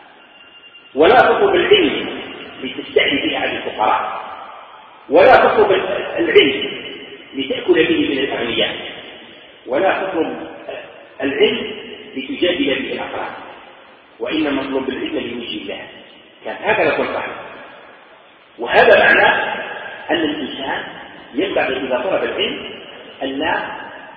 ولا تطلب العلم لتستعلي به على الفقراء، ولا تطلب العلم لتأكل به من الأغنياء، ولا تطلب العلم لتجادل به الأقران، وإنما اطلب العلم لوجه الله. كان هكذا تنصح. وهذا معناه أن الإنسان ينبغي إذا طلب العلم أن لا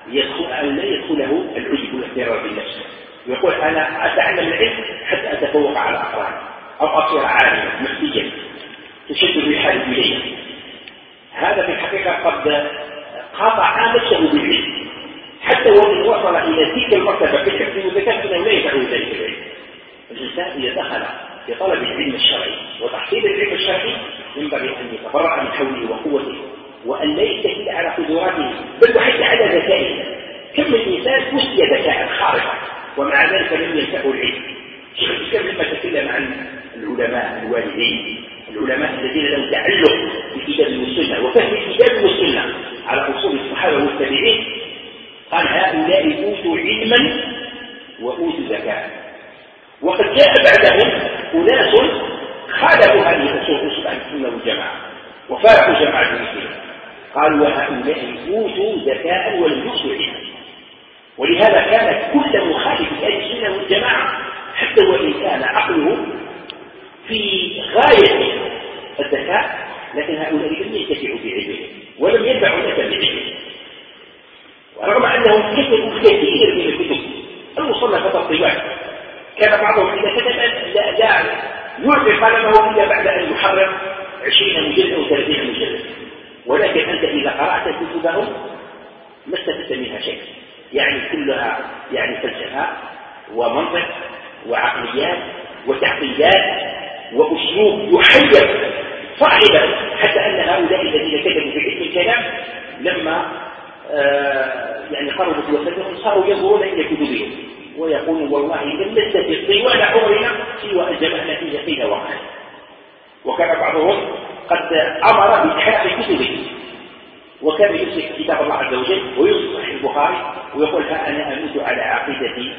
يدخله العجب والاغترار بالنفس، ويقول أنا أتعلم العلم حتى أتفوق على الأقران أو أصير عالما نفسيا تشد الرحال إليه. هذا في الحقيقة قد قاطع نفسه بالعلم، حتى وإن وصل إلى تلك المرتبة في الحفظ والذكاء فإنه لا يفعل ذلك العلم. الإنسان إذا دخل في طلب العلم الشرعي وتحصيل العلم الشرعي ينبغي أن يتبرع من حوله وقوته، وأن لا يستكد على قدراته بل وحتى على ذكائه. كم من إنسان أوتي ذكاء خارقا ومع ذلك لم ينفعه العلم. شيخ الإسلام لما تكلم عن العلماء الوالدين، العلماء الذين لهم تعلق بالكتاب والسنة وفهم الكتاب والسنة على أصول الصحابة والتابعين، قال هؤلاء أوتوا علما وأوتوا ذكاء. وقد جاء بعدهم أناس خالفوا هذه الأصول أصول أهل السنة والجماعة وفارقوا جماعة المسلمين، قالوا وهؤلاء أوتوا ذكاء ولم يؤتوا علما. ولهذا كانت كل مخالف أهل السنة والجماعة حتى وإن كان عقله في غاية الذكاء، لكن هؤلاء لم ينتفعوا بعلمهم ولم ينفعوا لك بعلمهم، ورغم أنهم كتبوا كثير من الكتب المصنفة الطوال. كان بعضهم إذا كتب لا يلقي قلمه إلا بعد أن يحرر 20 مجلد أو 30 مجلد، ولكن أنت إذا قرأت كتبهم ما استفدت منها شيء، يعني كلها يعني فلسفة ومنطق وعقليات وتعقيدات وأسلوب يحير صاحبه، حتى أن هؤلاء الذين كتبوا في علم الكلام لما يعني قربت وفاتهم صاروا ينظرون إلى كتبهم ويقولون والله لم نستفد طوال عمرنا سوى أن جمعنا في يقين وقال. وكان بعضهم قد أمر بإحراق كتبه، وكان يمسك كتاب الله عز وجل ويصحح البخاري ويقول ها أنا أموت على عقيدة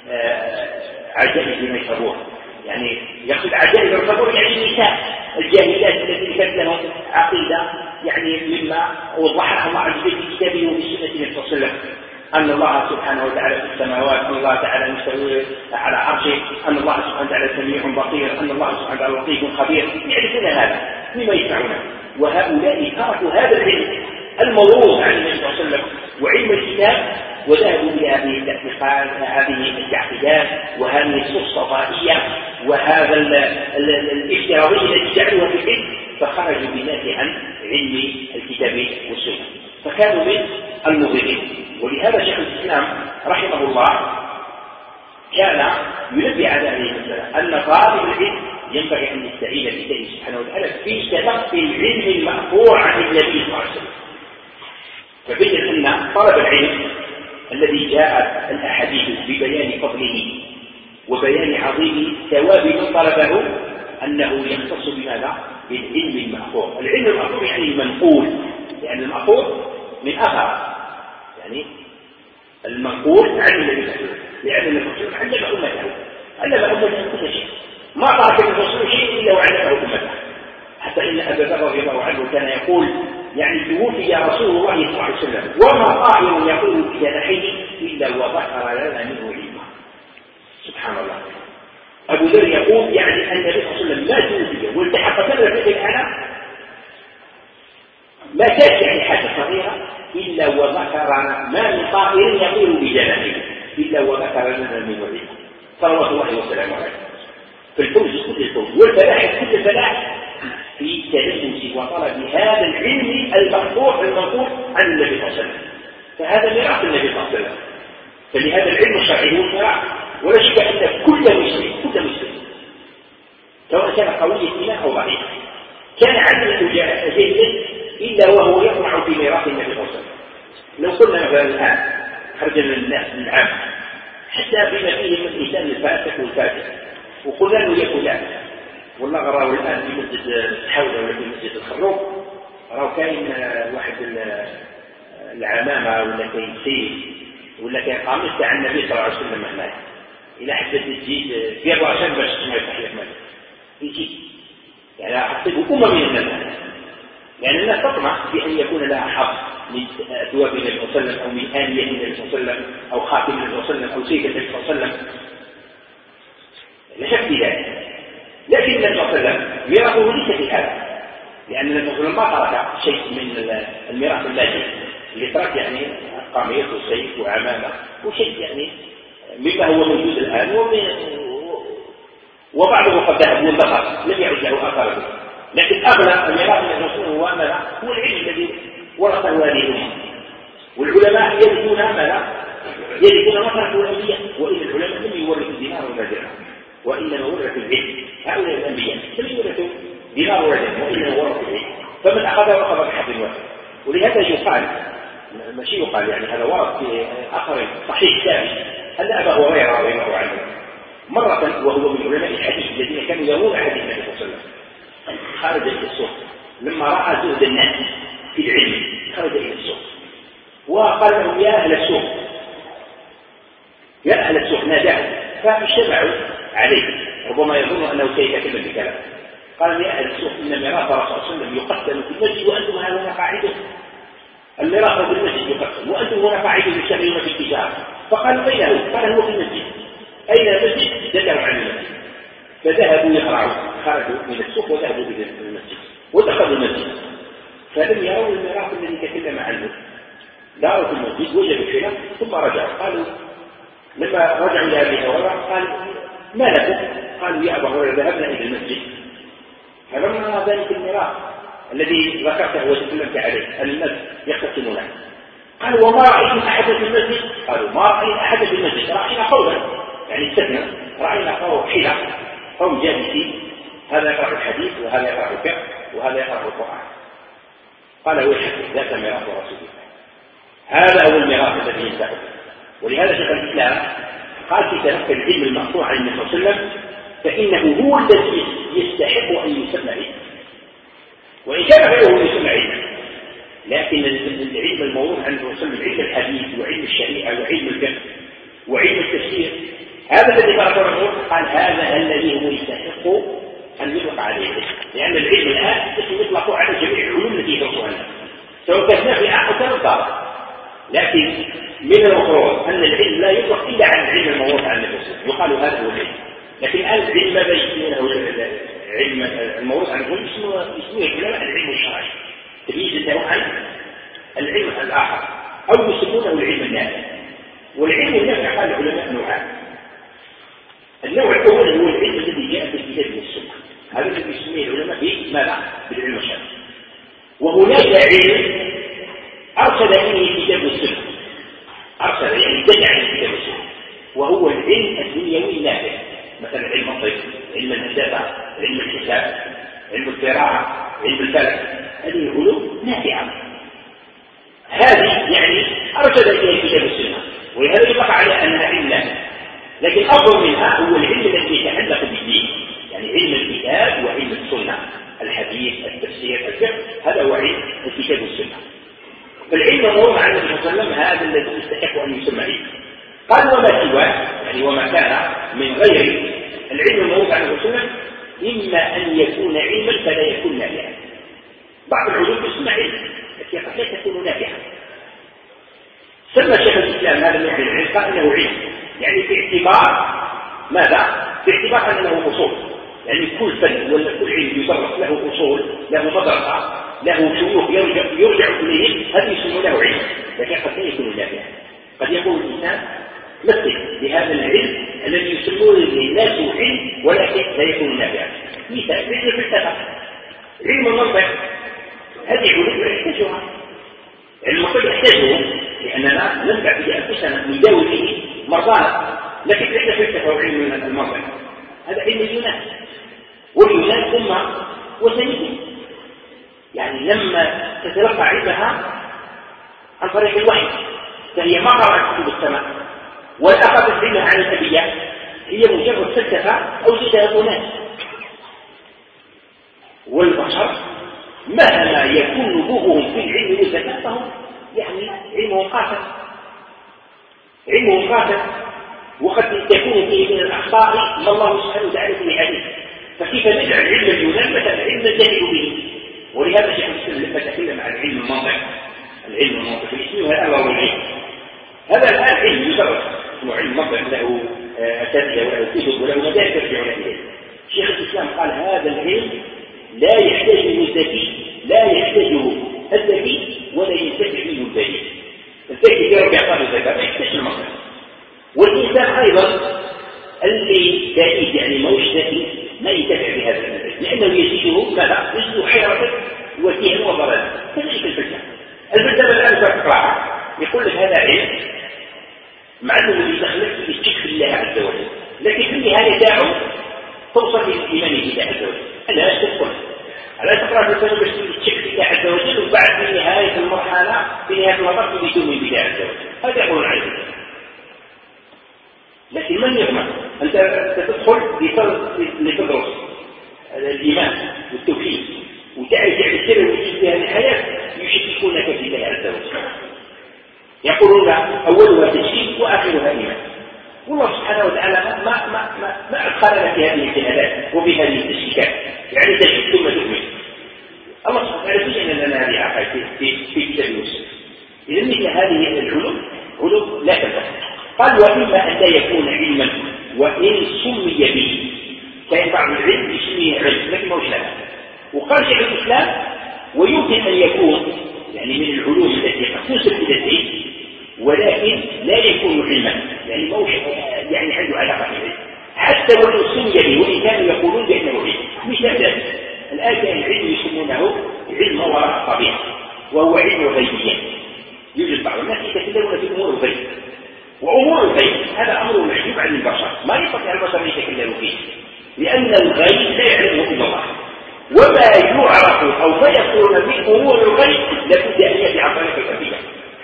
عجائز نيسابور، يعني يقصد عجائز نيسابور يعني النساء الجاهلات التي كانت لهم عقيدة يعني مما وضحها الله عز وجل في كتابه وفي سنة النبي صلى الله عليه وسلم، أن الله سبحانه وتعالى في السماوات، أن الله تعالى مستوي على عرشه، أن الله سبحانه وتعالى سميع بصير، أن الله سبحانه وتعالى لطيف خبير، يعرفون هذا مما يسمعونه. وهؤلاء تركوا هذا العلم الموروث عن النبي صلى الله عليه وسلم وعلم الكتاب وذهبوا إلى هذه الاعتقاد، هذه التعقيدات وهذه الصفائية وهذا الافتراضية التي جعلوها في العلم، فخرجوا بالناس عن علم الكتاب والسنة، فكانوا من المضلين. ولهذا شيخ الإسلام رحمه الله كان ينبه على هذه المسألة أن طالب العلم ينبغي أن يستعين بالله سبحانه وتعالى في تلقي العلم المأثور عن النبي صلى الله عليه وسلم. فبين أن طلب العلم الذي جاءت الأحاديث ببيان فضله وبيان عظيم ثواب من طلبه أنه يختص بماذا؟ بالعلم المأثور. العلم المأثور يعني المنقول، يعني المأثور من أثر، يعني المنقول عن النبي صلى الله عليه وسلم، لأن النبي صلى الله عليه وسلم علم أمته كل شيء، ما ترك الرسول شيء إلا وعلمه أمته. حتى إن أبا بكر رضي الله عنه كان يقول يعني توفي رسول الله صلى الله عليه وسلم وما طائر يقول بجناحيه إلا وذكر لنا منه علما. سبحان الله. أبو ذر يقول يعني أن النبي صلى الله عليه وسلم ما توفي والتحق سنة في العالم ما كانت يعني حاجة صغيرة إلا وذكر ما من طائر يقول بجناحيه إلا وذكر لنا منه علما صلوات الله وسلامه عليه. فالفوز كل الفوز والفلاح كل الفلاح في تلمس وطلب هذا العلم المنقول عن النبي صلى الله عليه وسلم. فهذا ميراث النبي صلى الله عليه وسلم. فلهذا العلم الشرعي هو ميراث، ولا شك أن كل مسلم سواء كان قوي الإيمان أو ضعيف كان عدل جيدا إلا وهو يطمع في ميراث النبي صلى الله عليه وسلم. لو قلنا مثلا الآن خرجنا الناس من العام حتى بما فيهم الإنسان الفاسق والفاسق وقلنا له يا فلان، والله راهو الآن في مسجد الحولة ولا في مسجد الخروق راهو كاين واحد العمامة ولا كاين سيف ولا كاين قاموس تاع النبي صلى الله عليه وسلم هناك، إلى حبيت تجي في عشان باش تسمع تحية مالك يجي يعني أحسب من الناس، يعني الناس تطمع في أن يكون لها حظ من ثواب النبي صلى الله عليه وسلم أو من آنية النبي صلى الله عليه وسلم أو خاتم النبي صلى الله عليه وسلم أو سيف النبي صلى الله عليه وسلم، لا شك في ذلك. لكن النبي صلى الله عليه وسلم ميراثه ليس في هذا، لأن النبي صلى الله عليه وسلم ما ترك شيء من الميراث اللازم اللي ترك، يعني قميص وسيف وعمامة وشيء يعني مما هو موجود الآن وبعضه قد ذهب واندثر لم يعد له آثار به. لكن أغلب الميراث الذي يوصله هو العلم الذي ورثه هذه الأمة. والعلماء يرثون ما تركوا الأنبياء، وإن العلماء لم يورثوا دينار ولا درهم وإنما ورثوا العلم. هؤلاء الأنبياء لم يورثوا دينار ولا درهم وإنما ورثوا العلم، فمن أخذ بحظ واحد. ولهذا يقال ماشي يقال يعني هذا ورد في أثر صحيح ثابت أن أبا هريرة رضي الله عنه مرة وهو من علماء الحديث الذين كانوا يرون حديث النبي صلى الله عليه وسلم خرج إلى السوق لما رأى زهد الناس في العلم، خرج إلى السوق وقال لهم يا أهل السوق ناداه فاجتمعوا عليه، ربما يظن أنه سيتكلم بكلام. قال يا أهل السوق إن ميراث رسول الله صلى الله عليه وسلم يقدم في المسجد وأنتم هنا قاعدون، الميراث في المسجد يقدم وأنتم هنا قاعدون يشتغلون في التجارة. فقالوا أين هو؟ قال هو في المسجد. أين المسجد؟ دلوا عن المسجد. فذهبوا يقرعوا، خرجوا من السوق وذهبوا إلى المسجد ودخلوا المسجد فلم يروا الميراث الذي تكلم عنه. داروا في المسجد وجدوا خلاف ثم رجعوا. قالوا لما رجعوا إلى أبي هريرة قال ما لكم؟ قالوا يا أبا هريرة ذهبنا إلى المسجد فلما نرى ذلك الميراث الذي ذكرته وتكلمت عليه الناس يقتسمونه. قالوا وما رأيتم أحدا في المسجد؟ قالوا ما رأينا أحدا في المسجد، رأينا قولا يعني استثنى، رأينا قوم جالسين هذا يقرأ الحديث وهذا يقرأ الفقه وهذا يقرأ القرآن. قال ويحكم ذاك ميراث رسول الله، هذا هو الميراث الذي ينتهي. ولهذا شيخ الإسلام قال في تلقي العلم المقطوع عن النبي صلى الله عليه وسلم فإنه هو الذي يستحق أن يسمى علما، وإن كان غيره يسمى علما، لكن العلم الموروث عن النبي صلى الله عليه وسلم علم الحديث وعلم الشريعة وعلم الفقه وعلم التفسير هذا الذي ذكره الرسول قال هذا الذي هو يستحق أن يطلق عليه، لأن العلم الآن يطلق على جميع العلوم التي يدرسها الناس سواء كانت نافعة أو كانت ضارة. لكن من المفروض أن العلم لا يطلق إلا على العلم الموروث عن النبي صلى الله عليه وسلم، يقال هذا هو العلم. لكن الآن العلم ماذا يسمونه العلم الموروث عن النبي يسمونه العلماء العلم الشرعي تمييز له عن العلم الآخر، أو يسمونه العلم النافع. والعلم النافع قال العلماء نوعان. النوع الأول هو العلم الذي جاء في الكتاب والسنة، هذا الذي يسميه العلماء ماذا؟ بالعلم الشرعي. وهناك علم أرسل إليه الكتاب والسنة، أرسل يعني دل عن الكتاب والسنة، وهو العلم الدنيوي النافع، مثلا علم الطب، علم الهندسة، علم الحساب، علم الزراعة، علم الفلك، هذه العلوم نافعة. هذه يعني أرسل إليه الكتاب والسنة، ولهذا يطلق على أنها علم نافع. لكن أفضل منها هو العلم الذي يتعلق بالدين، يعني علم الكتاب وعلم السنة الحديث، التفسير، الفقه، هذا هو علم الكتاب والسنة. فالعلم الموضوع عن النبي صلى الله عليه وسلم هذا الذي يستحق أن يسمى علم. قال وما سواه يعني وما كان من غير العلم الموضوع عن النبي صلى الله عليه وسلم إما أن يكون علما فلا يكون نافعا. بعض العلوم يسمى علم لكن قد لا تكون نافعا. سمى شيخ الإسلام هذا من أهل العلم قال إنه علم، يعني في اعتبار ماذا؟ في اعتبار أنه أصول، يعني كل فن ولا كل علم يدرس له أصول، له مدرسة، له شيوخ يرجع إليه، هذا يسمى له علم، لكن قد لا يكون نافعا. قد يقول الإنسان مثل بهذا العلم الذي يسمونه الناس علم ولكن لا يكون نافعا. مثال علم الفلسفة، علم المنطق، هذه علوم يحتاجها، المنطق يحتاجه لأننا ننفع به أنفسنا نداوي به مرضانا، لكن علم الفلسفة وعلم المنطق هذا علم اليونان، واليونان أمة وثنية، يعني لما تتلقى علمها عن طريق الوحي، فهي ما قرأت كتب السماء ولا أخذت علمها عن الأنبياء، هي مجرد فلسفة أوجدها أناس. والبشر مهما يكون نبوغهم في العلم والذكاء فهم يعني علمهم قاصر، علمهم قاصر، وقد تكون فيه من الأخطاء ما الله سبحانه وتعالى في حديث. فكيف نجعل علم اليونان مثلا علما جاهل به؟ ولهذا شيخ الإسلام لما تكلم عن علم المنطق، العلم المنطقي اسمه هذا هو العلم، هذا الآن علم يدرس، اسمه علم المنطق، له أساتذة وله كتب وله مدارس يرجعون إليه. شيخ الإسلام قال هذا العلم لا يحتاجه الذكي، لا يحتاجه الذكي ولا ينتفع منه البالغ. الذكي يرجع قال الذكاء ما يحتاج المنطق، والإنسان أيضا اللي بعيد يعني ما هوش ذكي ما ينتفع بهذا العلم، لأنه يزيده ماذا؟ يزيده حيرة وتيها وضلال. كذلك الفلسفة الآن تقرأها يقول لك هذا علم مع أنه اللي يدخلك في الشك في الله عز وجل، لكن في النهاية داعم توصل للإيمان بالله عز وجل. ألا تدخل ألا تقرأ الفلسفة باش تشك في الله عز وجل، وبعد في نهاية المرحلة في نهاية المطاف تؤمن بالله عز وجل، هذا يقول عليه. لكن من يضمن أنت تدخل لتدرس الإيمان والتوحيد وتعرف يعني السر وتجد بها الحياة يشككونك في الله عز وجل، يقولون أولها تشكيك وآخرها إيمان. والله سبحانه وتعالى ما أدخلنا في هذه الجهالات وبهذه التشكيكات، يعني تشكيك ثم تؤمن. الله سبحانه وتعالى بيّن لنا هذه العقائد في كتاب يوسف. إذا مثل هذه العلوم علوم لا تنفع. قال وإما أن لا يكون علما وإن سمي به، كان بعض العلم يسميه علم لكن ما هوش لها. وقال شيخ الإسلام ويمكن أن يكون يعني من العلوم التي قد تنسب إلى الدين ولكن لا يكون علما، يعني ما هوش يعني عنده علاقة بالعلم حتى ولو سمي به، وإن كانوا يقولون بأنه علم. مثال الآن كان العلم يسمونه علم وراء الطبيعة وهو علم غيبيا. يوجد بعض الناس يتكلمون في أمور الغيب، وأمور الغيب هذا أمر محجوب عن البشر، ما يستطيع البشر أن يتكلموا فيه لأن الغيب لا يعلمه إلا الله، وما يعرف أو فيكون من أمور الغيب لابد أن يأتي عن طريق الأنبياء.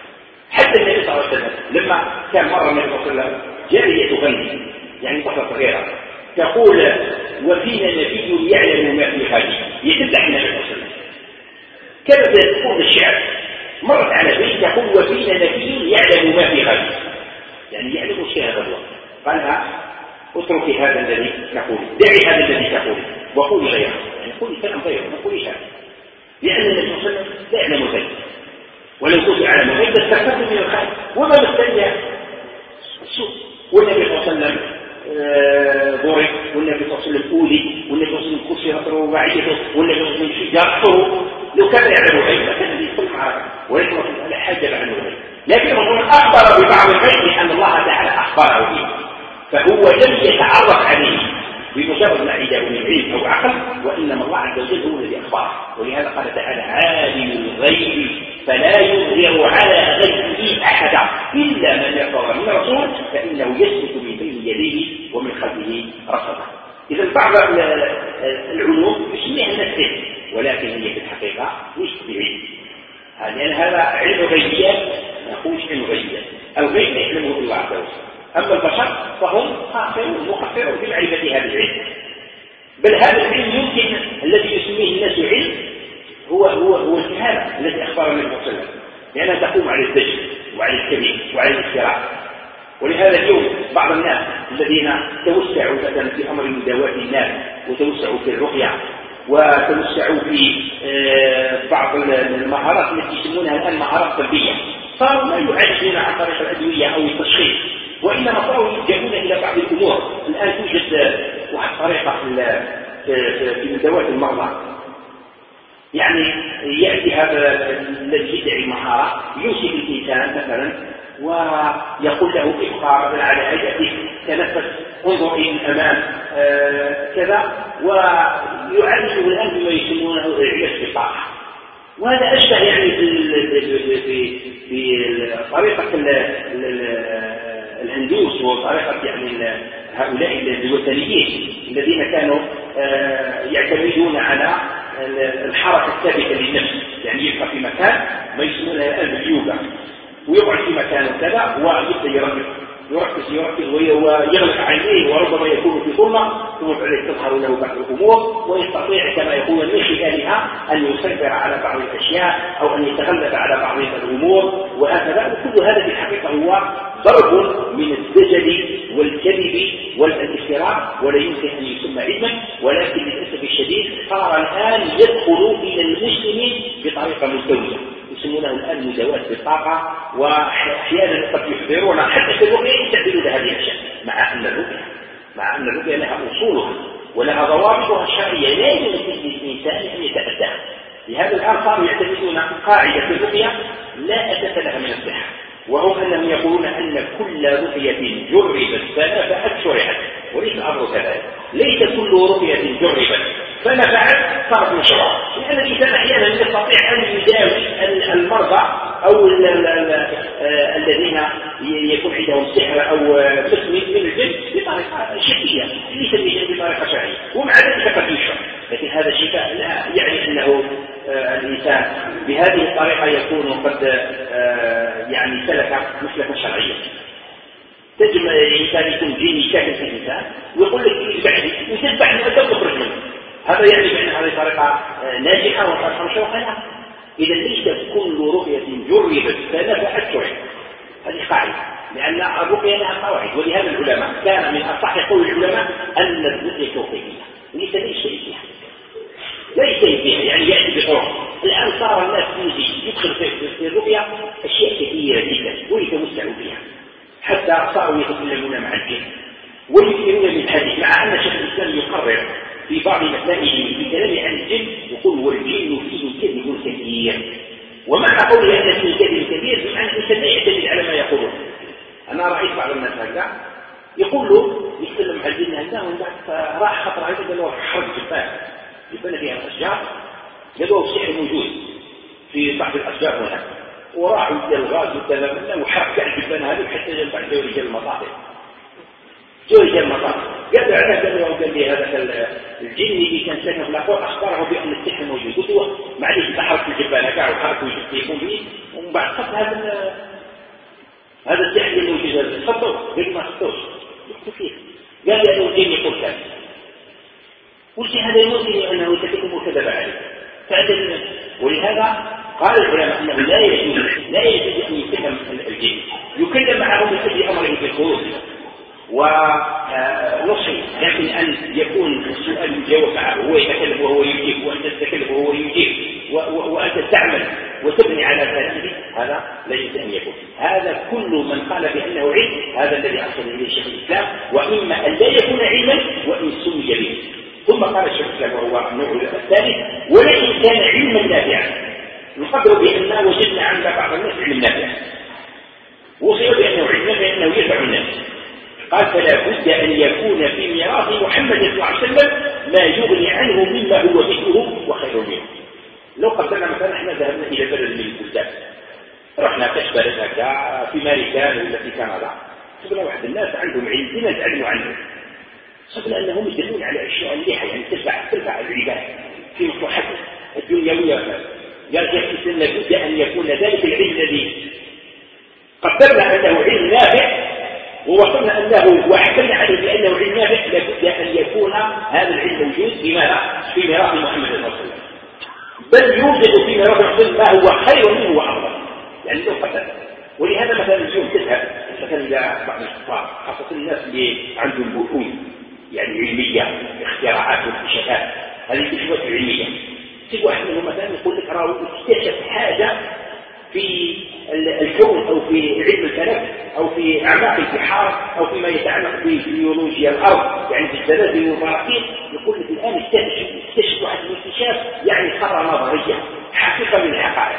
حتى النبي صلى الله عليه وسلم لما كان مرة النبي صلى الله عليه وسلم جارية تغني يعني طفلة صغيرة تقول وفينا نبي يعلم ما في غيبه، يتبع النبي صلى الله عليه وسلم. كانت تقول الشعر مرت على بيت يقول وفينا نبي يعلم ما في غيبه، يعني يعلم الشيء هذا الوقت. قالها اتركي هذا الذي تقول، دعي هذا الذي تقول وقولي غيره، يعني قولي كلام غيره ما قوليش هذا، لأن النبي صلى الله عليه وسلم لا يعلم الغيب، ولو كنت أعلم الغيب لاستكثرت من الخير وما مستنيا السوء. والنبي صلى الله عليه وسلم ضرب، والنبي صلى الله عليه وسلم أولي، والنبي صلى الله عليه وسلم كسرت رباعيته، والنبي صلى الله عليه وسلم جرحه. لو كان يعلم الغيب لكان يدخل معركة ولكن لا حاجة عنه الغيب، لكن الرسول أخبر ببعض الغيب لأن الله تعالى أخبره به، فهو لم يتعرف عليه بمجرد ما عنده من علم أو عقل، وإنما الله عز وجل هو الذي أخبره. ولهذا قال تعالى عالم الغيب فلا يظهر على غيبه أحدا إلا من يرتضى من رسول فإنه يسلك من بين يديه ومن خلفه رصدا. إذا بعض العلوم يسميها الناس ولكن هي في الحقيقة ليست بعلم، لأن هذا علم غيبيات ما نقولش علم غيبيات، الغيب يعلمه الله عز وجل، أما البشر فهم قاصرون مقصرون في معرفة هذا العلم. بل هذا العلم يمكن الذي يسميه الناس علم هو الجهالة التي أخبر النبي صلى الله عليه وسلم، لأنها تقوم على الدجل وعلى الكذب وعلى الافتراء. ولهذا اليوم بعض الناس الذين توسعوا مثلا في أمر مداواة الناس وتوسعوا في الرقية وتوسعوا في بعض المهارات التي يسمونها الآن مهارات طبية، صاروا لا يعالجون عن طريق الأدوية أو التشخيص، وإنما صاروا يلجؤون إلى بعض الأمور. الآن توجد واحد طريقة في مداواة المرضى، يعني يأتي هذا الذي يدعي المهارة يوصف الإنسان مثلا ويقول له ابقى على هيئتك، تنفس، انظر إلى الأمام، كذا، ويعالجه الآن بما يسمونه العلاج بالطاقة. وهذا أشبه يعني في طريقة الهندوس وطريقة يعني هؤلاء الوثنيين الذين كانوا يعتمدون على الحركة الثابتة للنفس، يعني يبقى في مكان ما يسمونها الآن باليوغا، ويقعد في مكانه كذا ويبدأ يركز ويغلق عينيه، وربما يكون في ظلمة ثم بعد تظهر له بعض الأمور، ويستطيع كما يقول من خلالها أن يسيطر على بعض الأشياء أو أن يتغلب على بعض الأمور وهكذا. وكل هذا في الحقيقة هو ضرب من الدجل والكذب والافتراء، ولا يمكن أن يسمى علما، ولكن للأسف الشديد صار الآن يدخل إلى المسلمين بطريقة مزدوجة، يسمونه الآن مداواة بالطاقة، وأحيانا قد يحضرون حتى في الرقية يستعملون هذه الأشياء، مع أن الرقية لها أصولها ولها ضوابطها الشرعية لا يمكن للإنسان أن يتعداها. لهذا الآن صاروا يعتمدون قاعدة في الرقية لا أساس لها من الصحة، وهم أنهم يقولون أن كل رقية جربت فنفعت شرعت، وليس الأمر كذلك. ليس كل رقية جربت فنفعت صارت مشروع، لأن الإنسان أحيانا يستطيع أن يداوي المرضى أو الذين يكون عندهم سحر أو مس من الجن بطريقة شرعية، ليس بطريقة شرعية، ومع ذلك قد يشرع. لكن هذا الشفاء لا يعني أنه الإنسان بهذه الطريقة يكون قد يعني سلك مسلكا شرعيا. تجد الإنسان يكون جيني شاكل في الإنسان ويقول لك اذبحني وتذبحني وأنت تخرج منه، هذا يعني بأن هذه طريقة ناجحة وطريقة مشروعة. إذا ليس كل رقية جربت فنفعت شرعت، هذه قاعدة، لأن الرقية لها قواعد. ولهذا العلماء كان من أصح قول العلماء أن الرقية توقيفية، ليس شيء فيها، ليس فيها يعني يأتي بطرق. الآن صار الناس يدخل في الرقية أشياء كثيرة جدا ويتوسع فيها، حتى صاروا يتكلمون مع الجن ويكثرون من الحديث، مع أن شيخ الإسلام يقرر في بعض مسائله في كلامه عن الجن يقول والجن فيه كذب كثير. ومعنى قوله أن فيه كذب كثير بمعنى الإنسان لا يعتمد على ما يقولون. أنا رأيت بعض الناس هكذا يقول له يتكلم مع الجن هكذا، وبعد راح خطر عليه قال له حرب جبال فيها الأشجار، قالوا السحر موجود في بعض الأشجار هنا، وراحوا إلى الغاز والتلامنا وحرق على الجبال هذه حتى ينفع جو رجال المطاف. قال لي هذا الجن اللي كان ساكن في الأقوال أخبره بأن السحر موجود، قلت له معليش تحرك الجبال كاع وحرك ويكون به، ومن بعد خط هذا السحر اللي موجود خطوه، قال ما خطوش قلت فيه، قال لي أنه الجن يقول كذا، قلت هذا يمكن أنه يتكلم وكذب عليه فأدلنا. ولهذا قال العلماء أنه لا يجوز أن يتهم الجن، يكلم معه من أجل أمره بالخروج ونصحي، لكن أن يكون السؤال يجاوب معه، هو يتكلم وهو يجيب وأنت تتكلم وهو يجيب وأنت تعمل وتبني على ذلك، هذا لا يجوز أن يكون. هذا كل من قال بأنه علم هذا الذي أرسل إليه شيخ الإسلام، وإما أن لا يكون علما وإن سمي به. ثم قال الشيخ الإسلام وهو النوع الثالث ولئن كان علما نافعا، نقدر بأننا وجدنا عند بعض الناس علم نافع وصف بأنه علما بأنه ينفع الناس، قال فلا بد أن يكون في ميراث محمد صلى الله عليه وسلم ما يغني عنه مما هو مثله وخير منه. لو قدرنا مثلا احنا ذهبنا إلى بلد من البلدان، رحنا كاش بلد هكا في ماريكان ولا في كندا، شفنا واحد الناس عندهم علم لما نتعلموا عنه، شفنا أنهم يدلون على أشياء مليحة يعني تنفع العباد في مصلحتهم الدنيوية. قال لابد أن يكون ذلك العلم الذي قدرنا أنه علم نافع ووصلنا أنه وحكمنا عنه بأنه علم نافع لابد أن يكون هذا العلم موجود في ميراث محمد صلى الله عليه وسلم، بل يوجد في ميراث محمد ما هو خير منه وأفضل، يعني لو قتل. ولهذا مثلا اليوم تذهب مثلا إلى بعض الكفار خاصة الناس اللي عندهم بحوث يعني علمية، اختراعات واكتشافات، هذه الاكتشافات العلمية، تجي واحد منهم مثلا يقول لك راه اكتشف حاجة في الكون أو في علم الفلك أو في أعماق البحار أو فيما يتعلق بفيولوجيا الأرض، يعني في الزلازل والبراكين، يقول لك الآن اكتشف واحد الاكتشاف يعني خطر نظرية حقيقة من الحقائق.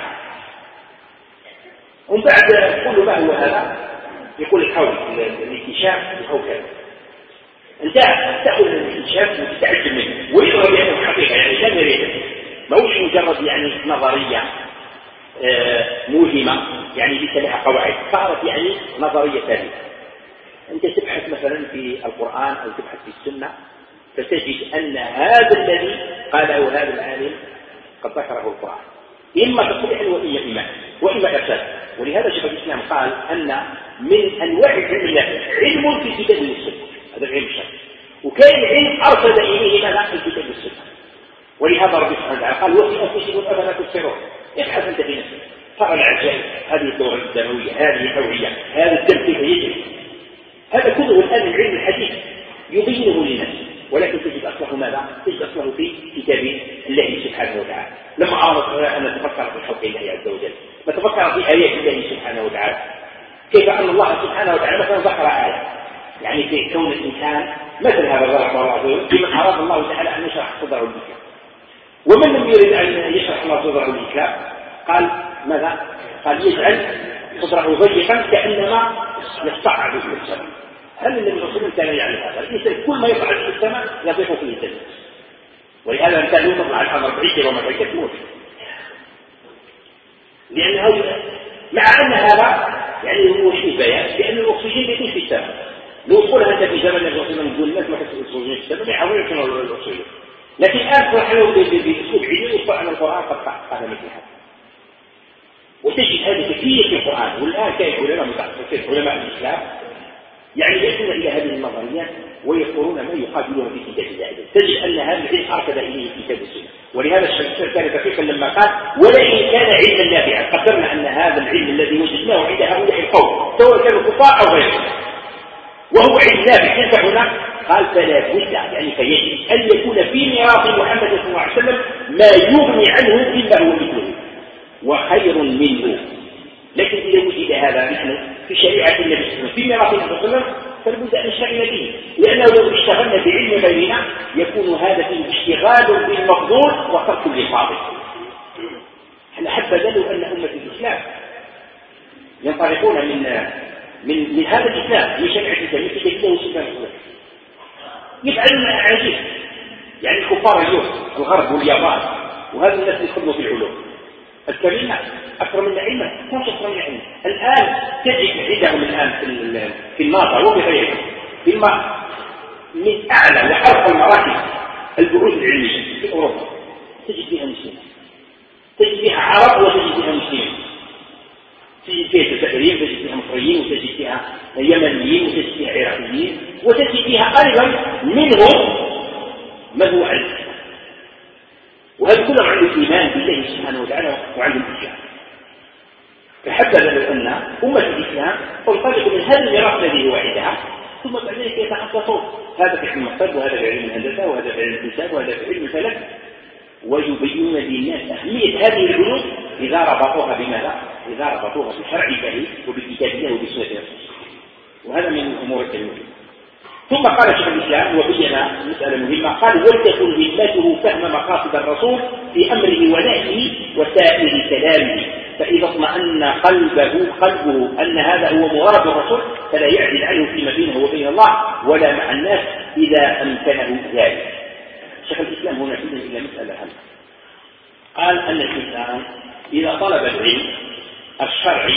ومن بعد كل ما هو هذا يقول لك حول الاكتشاف هو كذا، أنت تأخذ الاكتشاف وتتعجب منه ويظهر بأنه حقيقة، يعني لا يريد، ما هوش مجرد يعني نظرية موهمة يعني ليس لها قواعد، صارت يعني نظرية ثابتة. أنت تبحث مثلا في القرآن أو تبحث في السنة فتجد أن هذا الذي قاله هذا العالم قد ذكره القرآن، إما تصريحا وإما إيمان وإما إرشاد. ولهذا شيخ الإسلام قال أن من أنواع العلم علم في الكتاب والسنة، هذا العلم الشرعي، وكان علم أرشد إليه ماذا الكتاب والسنة. ولهذا ربي سبحانه وتعالى قال وفي أنفسكم أفلا تبصرون، ابحث أنت في نفسك، ترى العجائب، هذه الدورة الدموية، هذه الأوعية، هذا الدم كيف يجري، هذا كله الآن العلم الحديث يبينه للناس، ولكن تجد أصله ماذا؟ تجد أصله في كتاب الله سبحانه وتعالى. لما أردت أن نتفكر في خلق الله عز وجل نتفكر في آيات الله سبحانه وتعالى، كيف أن الله سبحانه وتعالى مثلا ذكر آية يعني في كون الإنسان مثل هذا ضرب الله عز وجل لمن أراد الله تعالى أن يشرح صدره الإسلام، ومن لم يرد أن يشرح الله صدره الإسلام قال ماذا؟ قال يجعل صدره ضيقا كأنما يصعد في السماء. هل النبي صلى الله عليه وسلم كان يعلم هذا؟ الإنسان كل ما يصعد في السماء يضيق فيه الجنة، ولهذا أنت لو تطلع الأمر 40 كيلومتر تموت، لأنه مع أن هذا يعني هو شيء بيان لأن الأكسجين يكون في السماء. لو قلنا أنت في زمن النبي صلى الله عليه وسلم تقول الناس ما تحس الأكسجين في السماء ما يحاولون يكونوا الأكسجين، لكن الآن فرحوا بأسلوب علمي وصل عن القرآن قد قال مثل هذا. وتجد هذا كثير في القرآن، والآن كيف علماء متخصصين علماء الإسلام يعني يأتون إلى هذه النظريات ويذكرون ما يقابلها في كتاب الله. تجد أن هذا العلم أرشد إليه كتاب السنة. ولهذا الشيخ كان دقيقا لما قال ولئن كان علما نافعا، قدرنا أن هذا العلم الذي وجدناه عند هؤلاء القوم سواء كانوا كفار أو غيرهم وهو علم نافع ينفعنا، قال فلا بد يعني فيجب أن يكون في ميراث محمد صلى الله عليه وسلم ما يغني عنه إلا هو مثله وخير منه. لكن إذا وجد هذا نحن في شريعة النبي صلى الله عليه وسلم في ميراث النبي صلى الله عليه وسلم فلابد أن نشتغل به، لأنه لو اشتغلنا بعلم غيرنا يكون هذا فيه اشتغال بالمفضول وترك للفاضل. احنا حبذا لو أن أمة الإسلام ينطلقون من هذا الإسلام من شريعة الإسلام في كتابه وسنة رسوله يفعلون عجيب. يعني الكفار اليوم الغرب واليابان وهذا الناس يخدموا في العلوم الكريمة أكثر من علما، مش أكثر من علما. الآن تجد عندهم الآن في الناطة وبغيره من أعلى وأرقى المراكز البحوث العلمية في أوروبا تجد فيها مسلمين، تجد فيها عرب وتجد فيها مسلمين، تجد فيها جزائريين وتجد فيها مصريين وتجد فيها يمنيين وتجد فيها عراقيين وتجد فيها أيضا منهم من هو علم، وهذا كله عنده إيمان بالله سبحانه وتعالى وعنده الإسلام. فحبذا لو أن أمة الإسلام تنطلق من هذا الميراث الذي هو عندها ثم بعد ذلك يتخصصون، هذا في علم الطب وهذا في علم الهندسة وهذا في علم الحساب وهذا في علم الفلك، ويبينون للناس أهمية هذه العلوم إذا ربطوها بماذا؟ إذا ربطوها بشرع الله وبكتاب الله وبسنة رسوله، وهذا من الأمور المهمة. ثم قال شيخ الإسلام وبين مسألة مهمة، قال ولتكن همته فهم مقاصد الرسول في أمره ونهيه وسائر كلامه، فإذا اطمأن قلبه أن هذا هو مراد الرسول فلا يعدل عنه فيما بينه وبين الله ولا مع الناس إذا أمكنه ذلك. شيخ الإسلام هنا ينتبه إلى مسألة هامة، قال أن الإنسان إذا طلب العلم الشرعي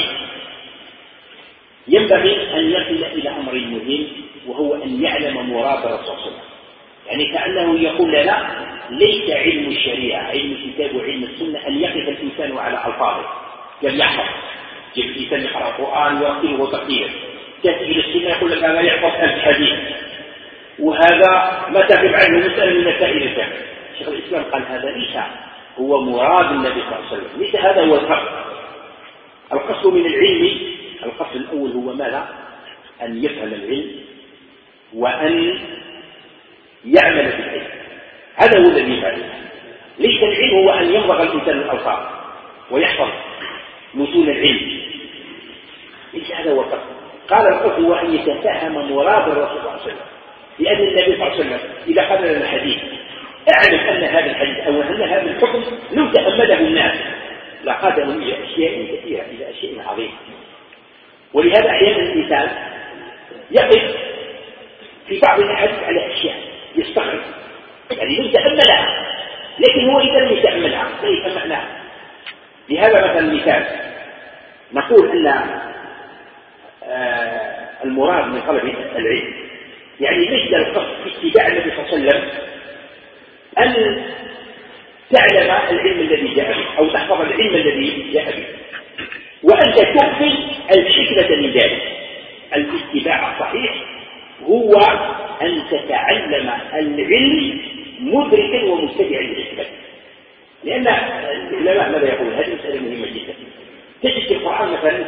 ينبغي أن يصل إلى أمر مهم وهو أن يعلم مراد الرسول صلى الله عليه وسلم. يعني كأنه يقول لا ليس علم الشريعة علم الكتاب وعلم السنة أن يقف الإنسان على ألفاظه لم يحفظ الإنسان يقرأ القرآن ويرتله ترتيلا تأتي إلى السنة يقول لك هذا يحفظ 1000 حديث وهذا ما تغيب عنه مسألة من مسائل الفقه. شيخ الإسلام قال هذا ليس هو مراد النبي صلى الله عليه وسلم، ليس هذا هو القصد. القصد من العلم، القصد الأول هو ماذا؟ أن يفهم العلم وأن يعمل بالعلم، هذا هو الذي يفعله. ليس العلم هو أن يمضغ الإنسان الألفاظ ويحفظ متون العلم، ليس هذا هو القصد. قال القصد هو أن يتفهم مراد الرسول صلى الله عليه وسلم، لأن النبي صلى الله عليه وسلم إذا قال لنا الحديث اعلم أن هذا الحديث أو أن هذا الحكم لو تأمله الناس لقادوا إلى أشياء كثيرة، إلى أشياء عظيمة. ولهذا أحيانا الإنسان يقف في بعض الأحاديث على أشياء يستغرب، يعني لو تأملها، لكن هو إذا لم يتأملها لا يفهم معناها. لهذا مثلا مثال نقول أن المراد من طلب العلم يعني ليس القصد في اتباع النبي صلى الله عليه وسلم أن تعلم العلم الذي جاء به أو تحفظ العلم الذي جاء به، وأنت تخفي الحكمة من ذلك. الاتباع الصحيح هو أن تتعلم العلم مدركا ومتبعا للحكمة. لأن العلماء ماذا يقول؟ هذه مسألة مهمة جدا. تجد في القرآن مثلا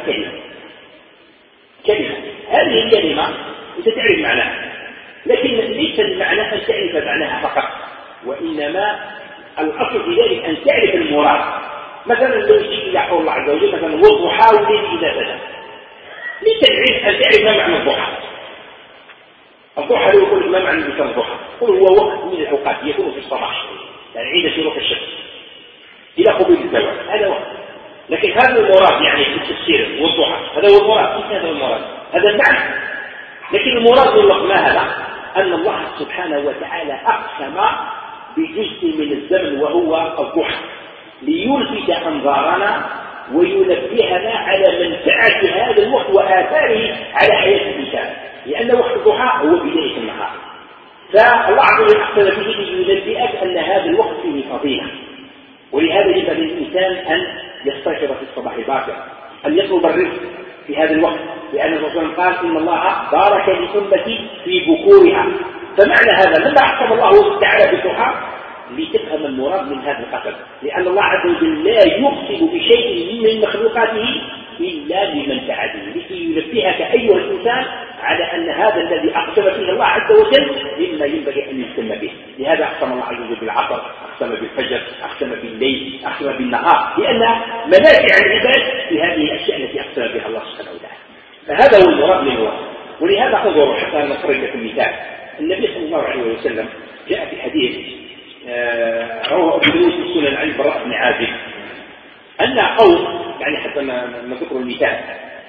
كلمة هذه الكلمة أنت تعرف معناها، لكن ليس المعنى أن تعرف معناها فقط، وإنما الأصل في ذلك أن تعرف المراد. مثلا لو جئت إلى قول الله عز وجل مثلا والضحى والليل إذا سجى، ليس العلم أن تعرف ما معنى الضحى. الضحى لو يقول ما معنى الضحى قل هو وقت من الأوقات يكون في الصباح، يعني عند شروق الشمس إلى قبول الزوال، هذا وقت. لكن هذا المراد يعني في التفسير والضحى هذا هو المراد، ليس هذا المراد، هذا المعنى. لكن المراد والله ما هذا؟ أن الله سبحانه وتعالى أقسم بجزء من الزمن وهو الضحى ليلفت أنظارنا وينبهنا على منفعة هذا الوقت وآثاره على حياة الإنسان، لأن وقت الضحى هو بداية النهار، فالله عز وجل أقسم به لينبئك أن هذا الوقت فيه فضيلة. ولهذا يجب للإنسان أن يستيقظ في الصباح الباكر، أن يطلب الرزق في هذا الوقت، لأن الرسول قال إن الله بارك لأمتي في بكورها. فمعنى هذا لما أحكم الله تعالى بالضحى لتفهم المراد من هذا القسم، لأن الله عز وجل لا يقسم بشيء من مخلوقاته إلا لمنفعته، لكي ينبهك أيها الإنسان على أن هذا الذي أقسم فيه الله عز وجل مما ينبغي أن يهتم به. لهذا أقسم الله عز وجل بالعصر، أقسم بالفجر، أقسم بالليل، أقسم بالنهار، لأن منافع العباد في هذه الأشياء التي أقسم بها الله سبحانه وتعالى. فهذا هو المراد من الوقت. ولهذا انظروا حتى نخرج لكم مثال. النبي صلى الله عليه وسلم جاء في حديث رواه أبو داود في السنن عن البراء بن عازب أن قوم، يعني حتى نذكر المثال،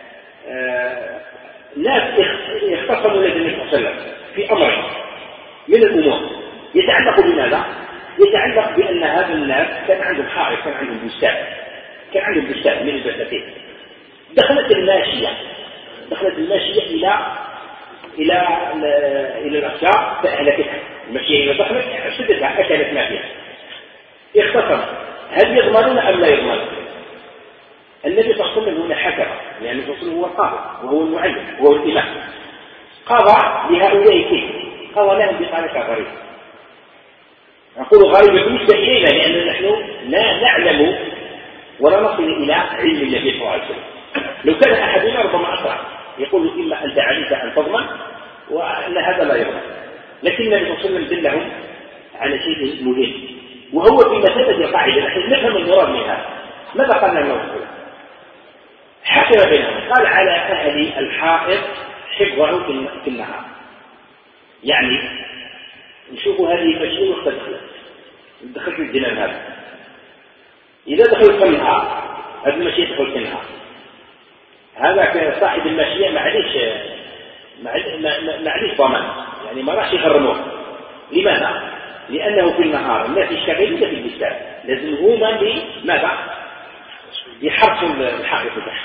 ناس اختصموا للنبي صلى الله عليه وسلم في أمر من الأمور يتعلق بماذا؟ يتعلق بأن هذا الناس كان عندهم حائط، كان عندهم بستان من البساتين. دخلت الماشية إلى الأشجار فأهلكتها. الماشية إذا دخلت أفسدتها، أكلت ما فيها. اختصم هل يضمنون أم لا يضمنون؟ النبي صلى الله عليه وسلم هنا حكم، لأن الرسول هو القاضي وهو المعلم وهو الإمام. قضى لهؤلاء كيف؟ قضى لهم بطريقة غريبة. نقول غريبة بالنسبة إلينا لأن نحن لا نعلم ولا نصل إلى علم النبي صلى الله عليه وسلم. لو كان أحدنا ربما أسرع يقول إما أنت عليك أن تضمن وأن هذا لا يضمن، لكن النبي صلى الله عليه وسلم دلهم على شيء مهم، وهو في مثابة القاعدة. نحن نفهم المراد منها. ماذا قال النبي؟ حكم بينهم، قال على أهل الحائط حفظه في النهار. يعني نشوفوا هذه المشيئة وقت دخلت الجنان هذا، إذا دخلت في النهار هذه المشيئة تدخل في النهار، هذا صاحب الماشية معليش ضمان، يعني ما راح يغرموه. لماذا؟ لأنه في النهار الناس يشتغلون في البستان، لازم هما ماذا؟ يحرصوا الحائط بتاعهم.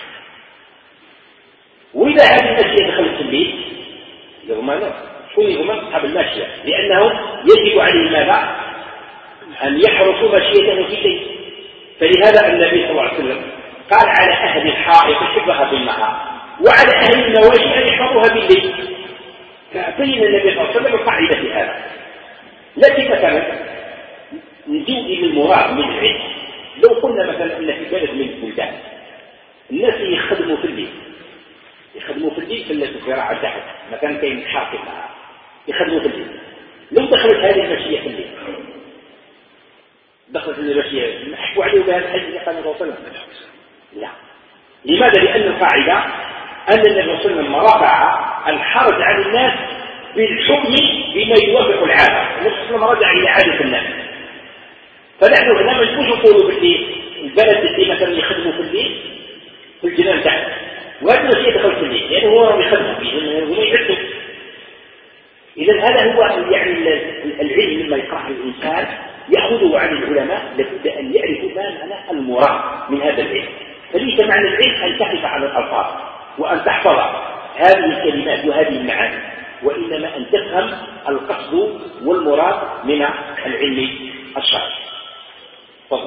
وإذا هذه الماشية دخلت في الليل يضمنون. شكون يضمن؟ أصحاب الماشية، لأنهم يجب عليهم ماذا؟ أن يحرصوا ماشيتهم في الليل. فلهذا النبي صلى الله عليه وسلم قال على أهل الحائط حفظها بالنهار. وعلى أهل النواجي أن يحفظوها بالليل. فبين النبي صلى الله عليه وسلم القاعدة في هذا. لكن مثلا نجيب إلى المراد من العلم. لو قلنا مثلا أن في بلد من البلدان الناس يخدموا في الليل، في الزراعة الدعوة مثلا كاين حاكم يخدموا في الليل. لو دخلت هذه الماشية في الليل، دخلت الماشية نحكوا عليه بهذا الحديث اللي قال الرسول صلى الله عليه وسلم؟ لا. لماذا؟ لأن القاعدة أن النبي صلى الله عليه وسلم رفع الحرج عن الناس بالحكم بما يوافق العادة. النبي صلى الله عليه وسلم رجع إلى عادة الناس. فنحن هنا ما نقولش نقولوا بالليل البلد اللي مثلا يخدموا في الليل في الجنان تحت، وهذا الشيء يدخل في الليل يعني هو راهم يخدموا فيه وما يعدوا. إذا هذا هو يعني العلم لما يقرأه الإنسان يأخذه عن العلماء لابد أن يعرفوا ما معنى المراد من هذا العلم. فليس معنى العلم أن تقف على الألفاظ وأن تحفظ هذه الكلمات وهذه المعاني، وإنما أن تفهم القصد والمراد من العلم الشرعي. تفضل.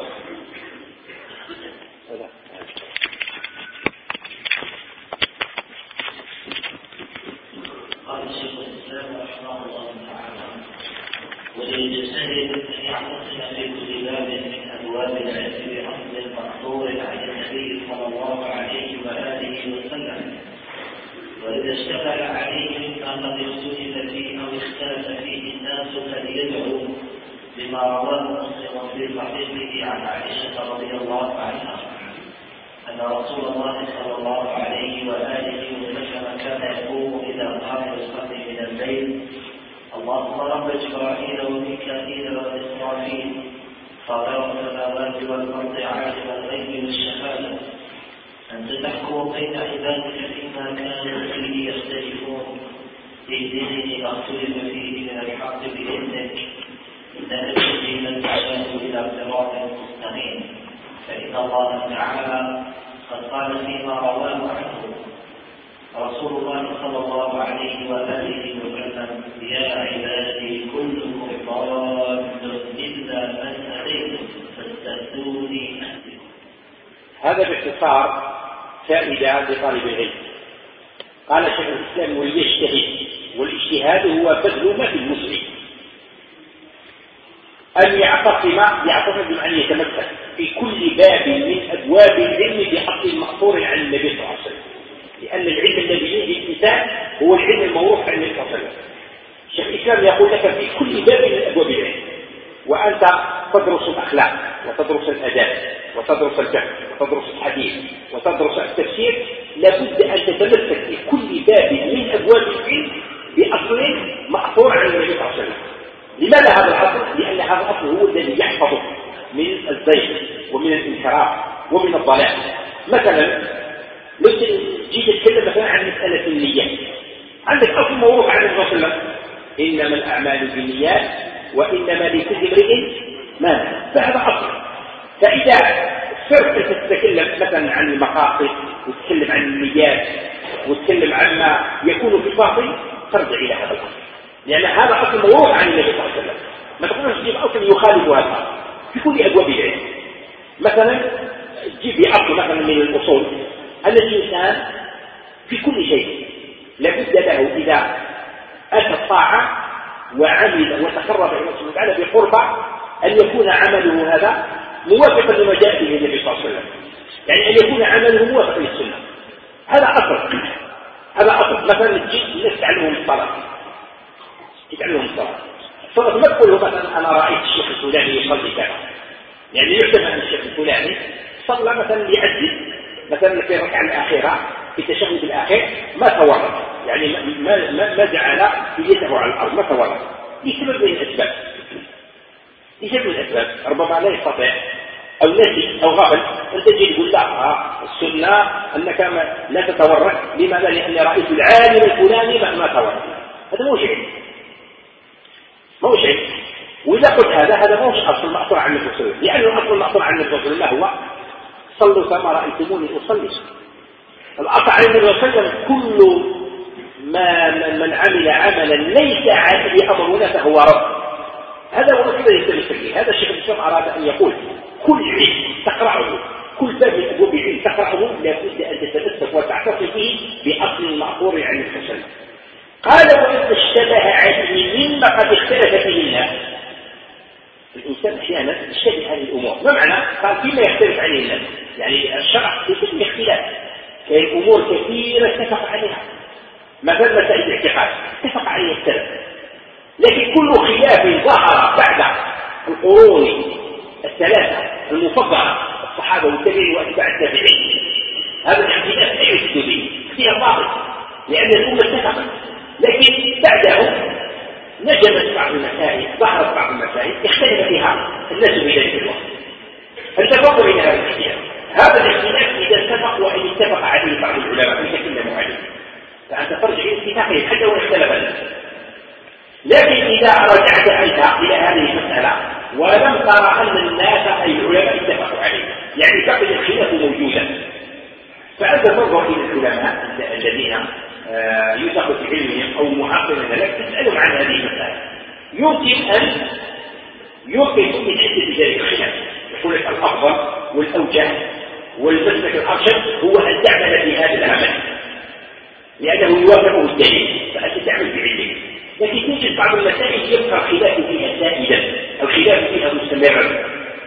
قال الشيخ الإسلام رحمه الله تعالى: وللمجتهد أن يعتصم في كل باب من أبواب العلم بأصل مأثور عن النبي صلى الله عليه وآله وسلم، وإذا اشتغل عليه ما قد اختلف فيه أو اختلف فيه الناس فليدعو بما رواه مسلم في صحيحه عن عائشة رضي الله عنها أن رسول الله صلى الله عليه وآله وسلم كان يقوم إذا قام يصلي من الليل: اللهم رب جبرائيل وميكائيل وإسرافيل فاطر السماوات والأرض عالم الغيب والشهادة أنت تحكم بين عبادك فيما كانوا فيه يختلفون اهدني لما اختلف فيه من الحق بإذنك إنك تهدي من تشاء إلى صراط مستقيم. فإن الله تعالى قد قال فيما رواه عنه رسول الله صلى الله عليه وآله وسلم: يا عبادي كلكم ضال إلا من هديت فاستهدوني أهدكم. هذا باختصار فائدة لطالب العلم. قال شيخ الإسلام: وليجتهد، والاجتهاد هو بذل ما في المسلم. أن يعتصم بمعنى يتمسك في كل باب من أبواب العلم بحق مأثور عن النبي صلى الله عليه وسلم، لأن العلم الذي يجي الإنسان هو العلم الموروث عن النبي صلى الله عليه وسلم. شيخ الإسلام يقول لك في كل باب من أبواب العلم، وأنت تدرس الأخلاق وتدرس الأداب وتدرس الفقه وتدرس الحديث وتدرس التفسير، لابد أن تتمسك في كل باب من أبواب العلم بأصل مأثور عن النبي صلى الله عليه وسلم. لماذا هذا الأصل؟ لأن هذا الأصل هو الذي يحفظك من الزيغ ومن الانحراف ومن الضلال. مثلا لو جيت تتكلم مثلا عن مسألة النيات، عندك أصل موروث عن النبي صلى الله عليه وسلم: إنما الأعمال بالنيات وإنما لكل امرئ ما نوى. فهذا أصل. فإذا صرت تتكلم مثلا عن المقاصد وتتكلم عن النيات وتتكلم عن ما يكون في الباطن، ترجع إلى هذا الأصل، لأن هذا أصل موروث عن النبي صلى الله عليه وسلم. ما تقولش تجيب أصل يخالف هذا في كل أبواب العلم. مثلا تجيب أصل مثلا من الأصول أن الإنسان في كل شيء لابد له إذا أتى الطاعة وعمل وتقرب إلى الله سبحانه وتعالى بقربة أن يكون عمله هذا موافقا لما جاء به النبي صلى الله عليه وسلم، يعني أن يكون عمله موافقا للسنة. هذا أصل. مثلا تجيب الناس تعلمهم الصلاة، الصلاة ما تقول له مثلا أنا رأيت الشيخ الفلاني يصلي كذا، يعني يحسب أن الشيخ الفلاني صلى مثلا ليعجل مثلا في الركعة الأخيرة في التشهد الأخير ما تورط، يعني ما جعل يده على الأرض، ما تورط لسبب من الأسباب. ربما لا يستطيع أو ناسي أو غافل. أنت تجي تقول لا السنة أنك لا تتورط. لماذا؟ لأني رأيت العالم الفلاني ما تورط. هذا مو شيء. وإذا قلت هذا مو أصل مأثور عن النبي صلى الله عليه وسلم، لأن الأصل المأثور عن النبي صلى الله عليه وسلم هو: صلوا كما رأيتموني أصلي. الأصل عن النبي صلى الله عليه وسلم: كل من عمل عملا ليس عليه أمرنا فهو رد. هذا هو الذي يتمسك به. هذا الشيخ الإسلام أراد أن يقول: كل علم تقرأه، كل باب من أبواب العلم تقرأه لابد أن تتمسك وتعتصم فيه بأصل مأثور عن الحسن. قال وإن اشتبه عليه مما قد اختلف فيه الناس. الإنسان أحيانا يشتبه هذه الأمور. ما معنى؟ قال فيما يختلف عليه الناس، يعني الشرع يتم اختلاف، كاين أمور كثيرة اتفق عليها، مثلا مسائل الاعتقاد اتفق عليها السلف، لكن كل خلاف ظهر بعد القرون الثلاثة المفضلة الصحابة والتابعين وأتباع التابعين، هذا الاختلاف لا يوجد به، اختلاف باطل لأن الأمة اتفقت، لكن بعده نجمت بعض المسائل، ظهرت بعض المسائل اختلف فيها الناس في ذلك الوقت، فالتفضل إلى هذا الاختلاف. هذا الاختلاف إذا اتفق وإن اتفق عليه بعض العلماء يتكلموا عليه فأنت ترجع إلى اتفاقه حتى وإن اختلف الناس. لكن إذا رجعت أنت إلى هذه المسألة ولم ترى أن الناس أي العلماء اتفقوا عليه، يعني بقي الخلاف موجودا، فأنت تنظر إلى العلماء الذين يثق في علمهم أو معاصرين لك تسألهم عن هذه المسألة، يمكن أن يوقفوا من حدة ذلك الخلاف، يقول لك الأفضل والأوجه والمسلك الأرشد هو أن تعمل في هذا العمل لأنه يوافقه الدليل، فأنت تعمل بعلمك. لكن توجد بعض المسائل يبقى الخلاف فيها سائدا، الخلاف فيها مستمرا،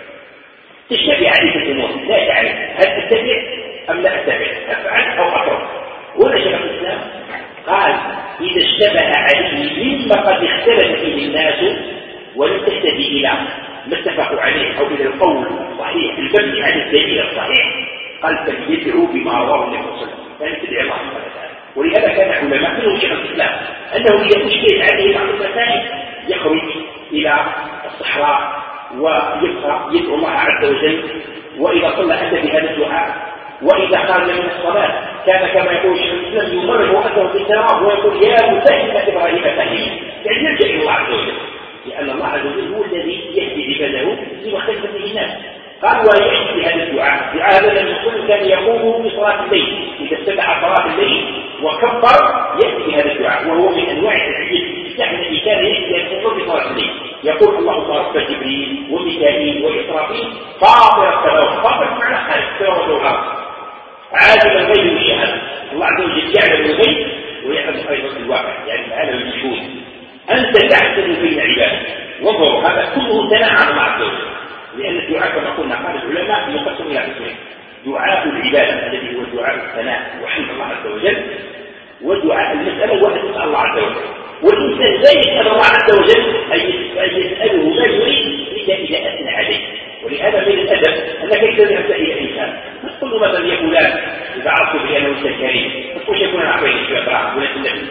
تشتبه عليك الأمور لا تعرف هل أتبع أم لا أتبع، أفعل أو أترك. ولا شيخ الإسلام قال إذا اشتبه عليه مما قد اختلف فيه الناس ولم تهتدي إلى ما اتفقوا عليه أو إلى القول الصحيح المبني على الدليل الصحيح، قال فليدعو بما رواه النبي صلى الله عليه وسلم، يعني تدعي الله سبحانه وتعالى. ولهذا كان علماء منهم شيخ الإسلام أنه إذا أشكلت عليه بعض المسائل يخرج إلى الصحراء ويبقى يدعو الله عز وجل، وإذا صلى أتى بهذا الدعاء، وإذا خرج من الصلاة كان كما يقول الشيخ الإسلام يمرر أنه في السماء ويقول يا مسهل إبراهيم فهمي، يعني يرجع إلى الله عز وجل، لأن الله عز وجل هو الذي يهدي عباده لما اختلف فيه الناس. قال ويحيي بهذا الدعاء، دعاء هذا الرسول كان يقوله في صلاة الليل، إذا افتتح صلاة الليل وكبر يأتي بهذا الدعاء، وهو من أنواع التحية الذي كان يقول في صلاة الليل، يقول اللهم رب جبريل وميكائيل وإسرافيل فاطر السماوات، فاطر معنى خالق السماوات والأرض، عالم الغيب والشهادة، الله عز وجل يعلم الغيب ويعلم أيضا الواقع، يعني العالم المشهود، أنت تحكم بين عبادك. وانظروا هذا كله ثناء على الله عز وجل، لأن الدعاء كما قلنا قال العلماء يقسم إلى قسمين: دعاء العبادة الذي هو دعاء الثناء وحمد الله عز وجل، ودعاء المسألة هو أن تسأل الله عز وجل. والإنسان لا يسأل الله عز وجل أن يسأله ما يريد إلا إذا أثنى عليه. ولهذا من الأدب أنك إذا ذهبت إلى إنسان تقول له مثلا يا فلان إذا عرفت بأنه إنسان كريم، ما تقولش يكون أنا أعطيني شوية دراهم ولا النبي،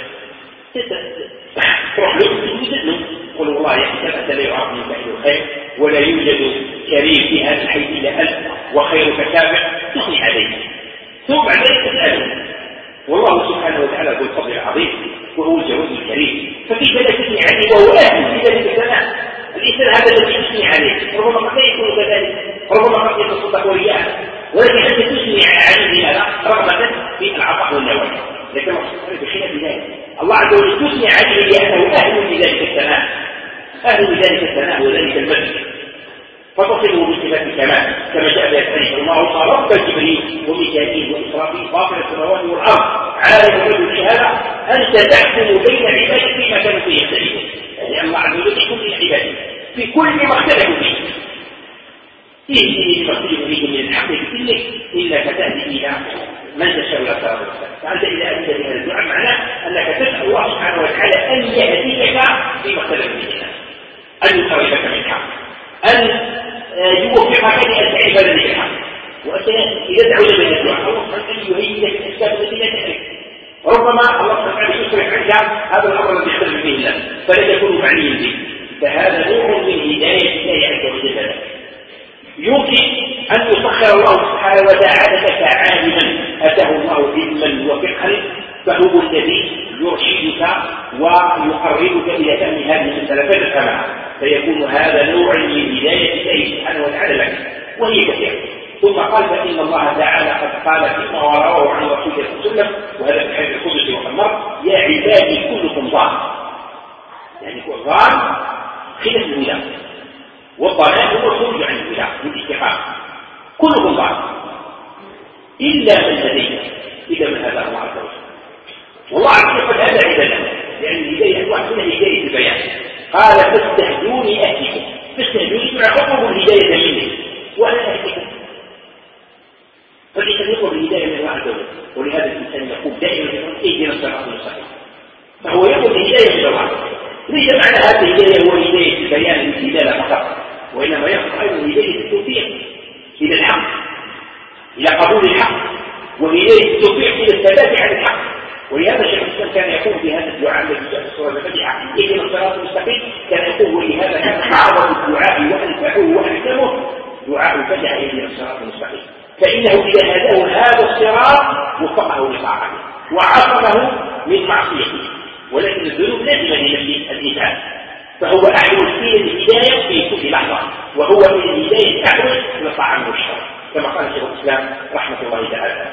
تروح له توجد له قل والله يا حسن أنت لا يعرف من فعل الخير ولا يوجد كريم في هذا الحي إلا أنت وخيرك تابع، تثني عليه ثم بعد ذلك تسأله. والله سبحانه وتعالى ذو الفضل العظيم وهو الجواد الكريم، فكيف لا تثني عليه وهو أهل في ذلك الثناء؟ الإنسان هذا الذي تثني عليه ربما قد لا يكون كذلك، ربما قد يتصدق ورياء، ولكن أنت تثني عليه هذا رغبة في العطاء والنوال. لكن بخلاف ذلك الله عز وجل تثني عليه لأنه أهل لذلك الثناء، أهل لذلك الثناء وذلك المجد، فتصفه بصفات الكمال كما جاء في الحديث: اللهم رب جبريل وميكائيل وإسرافيل فاطر السماوات والأرض عالم الغيب والشهادة أنت تحكم بين عبادك فيما كانوا فيه يختلفون. يعني الله عز وجل يحكم بين عباده في كل ما اختلفوا فيه، إيه ما اختلفوا فيه من الحق كله إلا فتهدي إلى من تشاء إلى صراط المستقيم. فأنت إذا أتيت بهذا الدعاء معناه أنك تسأل الله سبحانه وتعالى أن يهديك فيما اختلفوا فيه الناس، أن يقربك من الحق، أن يوفقك لأن تعرف الذي الحق. وأنت إذا دعوت بين الدعاء الله سبحانه وتعالى يهيئ لك الأسباب التي لا تعرف، ربما الله سبحانه وتعالى يصرف عنك هذا الأمر الذي يختلف فيه الناس فلا تكون معنيا به، فهذا نوع من هداية الله عز وجل لك. يمكن أن يسخر الله سبحانه وتعالى لك عالما أتاه الله علما وفقها فهو الذي يرشدك ويقربك إلى فهم هذه المسألة فتفهمها، فيكون هذا نوع من هداية الله سبحانه وتعالى لك، وهي كثيرة. ثم قال: فإن الله تعالى قد قال فيما رواه عن رسول الله صلى الله عليه وسلم، وهذا في الحديث القدسي وخمر: يا عبادي كلكم ضال. يعني الضال خلاف الولاء، والضلال هو الخروج عن الولاء بالاستقامة، كلكم ضال. إلا من هديته، إلا من هداه الله عز وجل. والله عز وجل هذا عبادة، لأن الهداية أنواع منها هداية البيان. قال فاستهدوني أهدكم، فاستهدوني فأعطوا الهداية مني وأنا أهدكم. فالإنسان يطلب الهداية من الله عز وجل، ولهذا الإنسان يقول دائما اهدنا الصراط المستقيم، فهو يطلب الهداية من الله. ليس معنى هذه الهداية هو هداية البيان والدلالة فقط، وإنما يقصد أيضا هداية التوفيق إلى الحق، إلى قبول الحق، وهداية التوفيق إلى الثبات على الحق. ولهذا شيخ الإسلام كان يقول في هذا الدعاء الذي جاء في سورة الفاتحة اهدنا الصراط المستقيم، كان يقول ولهذا كان أعظم الدعاء وأنفعه وأحكمه دعاء الفاتحة اهدنا الصراط المستقيم، فإنه إذا هداه هذا الصراط وفقه لطاعته وعصمه من معصيته. ولكن الذنوب لازم لنفس الإنسان، فهو أحوج إلى الهداية في كل لحظة، وهو من الهداية أحوج إلى طاعة والشر، كما قال شيخ الإسلام رحمة الله تعالى.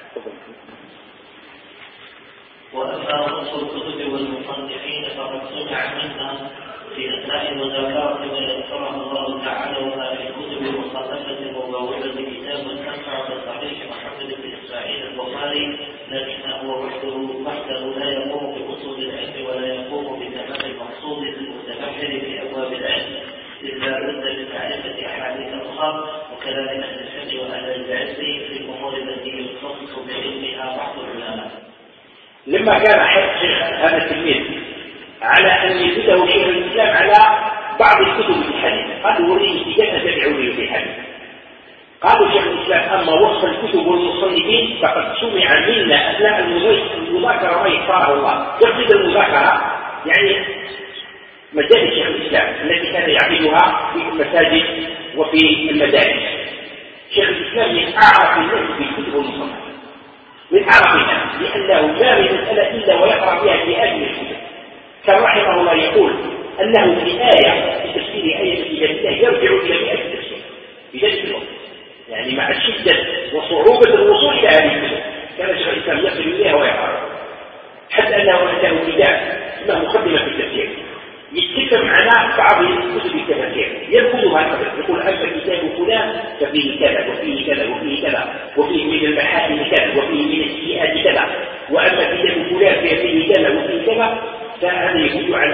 وأما رؤوس الكتب والمصنفين فقد سمع منا في أثناء المذاكرة ما يذكره الله تعالى وما في الكتب المصنفة المبوبة كتاب أنفع بصحيح محمد بن إسماعيل البخاري، لكنه وحده لا يقوم بأصول العلم ولا يقوم بتمام المقصود المتبحر في أبواب العلم، إلا بد من معرفة أحاديث أخرى وكلام أهل الفقه وأهل العلم في الأمور التي يختص بعلمها بعض العلماء. لما كان شيخ هذا التلميذ على أن يزيده شيخ الإسلام على بعض الكتب في الحديث، قالوا وليه كتاب تبعوني في الحديث. قالوا شيخ الإسلام أما وصف الكتب والمصنفين فقد سمع منا أثناء المذاكرة ما يختاره الله. يقصد المذاكرة يعني مجالس شيخ الإسلام التي كان يعقدها في المساجد وفي المدارس. شيخ الإسلام من أعرف الناس بالكتب والمصنفين، من عرفها، لأنه ما من مسألة إلا ويقرأ بها في آية من الكتب. كان رحمه الله يقول أنه في آية في تفسير آية من الله يرجع إلى 100 تفسير في ذلك الوقت، يعني مع الشدة وصعوبة الوصول إلى هذه الكتب كان شيخ الإسلام يصل إليها ويقرأ، حتى أنه عنده كتاب اسمه مقدمة في التفسير يتكلم على بعض الكتب التفسير يقولها قبل، يقول أما كتاب فلان ففيه كذا وفيه كذا وفيه كذا وفيه من المحاسن كذا وفيه من السيئات كذا، وأما كتاب فلان ففيه كذا وفيه كذا، فهذا يدل على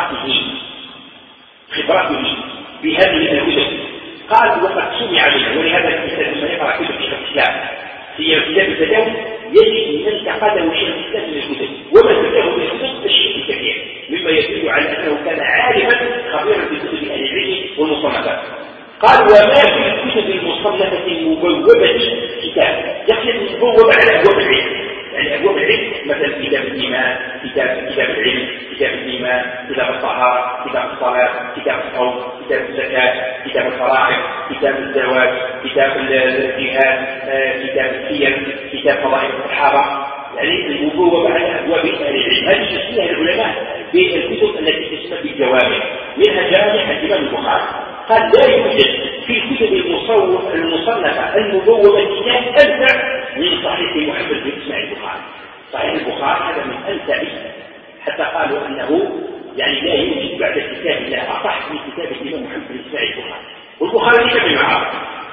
خبرته بهذه الكتب. قال وقد سمع منه، ولهذا الإنسان لما يقرأ كتب شيخ الإسلام في كتاب التداول يجد من انتقده شيخ الإسلام من الكتب وما تبعه من الكتب الشيء الكثير، مما يدل على أنه كان عالما خبيرا في كتب أهل العلم والمصنفات. قال وما في الكتب المصنفة المبوبة كتاب، يقصد المبوبة على أبواب العلم، يعني أبواب العلم مثل كتاب الإيمان، كتاب العلم، كتاب الإيمان، كتاب الطهارة، كتاب الصلاة، كتاب الصوم، كتاب الزكاة، كتاب الفرائض، كتاب الزواج، كتاب الجهاد، كتاب السير، كتاب فضائل الصحابة، يعني المبوبة على أبواب أهل العلم. هذه يسميها العلماء بالكتب التي تسمى بالجوامع، منها جامع الإمام البخاري. قال لا يوجد في الكتب المصنفة المبوبة كتاب أنفع من صحيح محمد بن إسماعيل البخاري. صحيح البخاري هذا من أنفع، حتى قالوا أنه يعني لا يوجد بعد كتاب الله أصح من كتاب الإمام محمد بن إسماعيل البخاري. والبخاري ليس بالمعارض،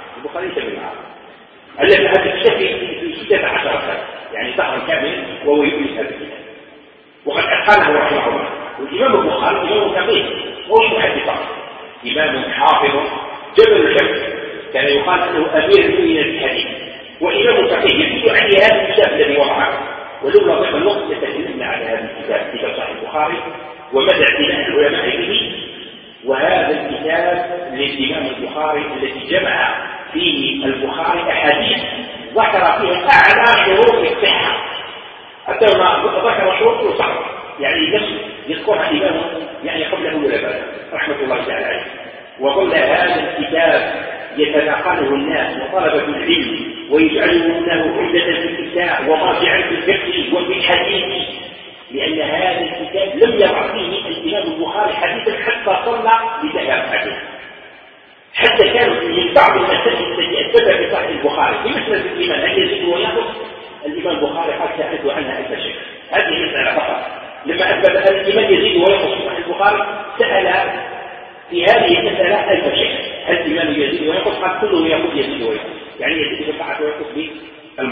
الذي هذا الكتاب في 16 سنة، يعني شهر كامل وهو يؤلف هذا الكتاب وقد أتقنه رحمه الله. والإمام البخاري إمام فقيه وهو محدث، إمام حافظ جبل الحفظ، كان يقال أنه أمير المؤمنين في الحديث، وإمام فقيه يدل عليه هذا الكتاب الذي وضعه. ولولا ضيق الوقت لتكلمنا على هذا الكتاب، كتاب صحيح البخاري ومدى اعتناء العلماء به. وهذا الكتاب للإمام البخاري الذي جمع فيه البخاري أحاديث ذكر فيها أعلى شروط الصحة، حتى ما ذكر شروط الصحة يعني نفس يذكرها الإمام يعني قبله ولا بعده رحمة الله تعالى عليه. وظل هذا الكتاب يتناقله الناس وطلبة العلم ويجعلونه عمدة في الكتاب ومرجعا في الفقه وفي الحديث، لأن هذا الكتاب لم يضع فيه الإمام البخاري حديثا حتى صلى بذكر حديث، حتى كان من بعض المسائل التي أثبتها في صحيح البخاري في مسألة الإيمان هل يزيد وينقص، الإمام البخاري قد سألت عنها 1000 شيء. هذه مسألة فقط لما أثبت أن الإيمان يزيد وينقص في صحيح البخاري سأل في هذه المسألة 1000 شيء، هل الإيمان يزيد وينقص؟ قال كله يقول يزيد وينقص، يعني يزيد بالطاعة وينقص بالمعصية.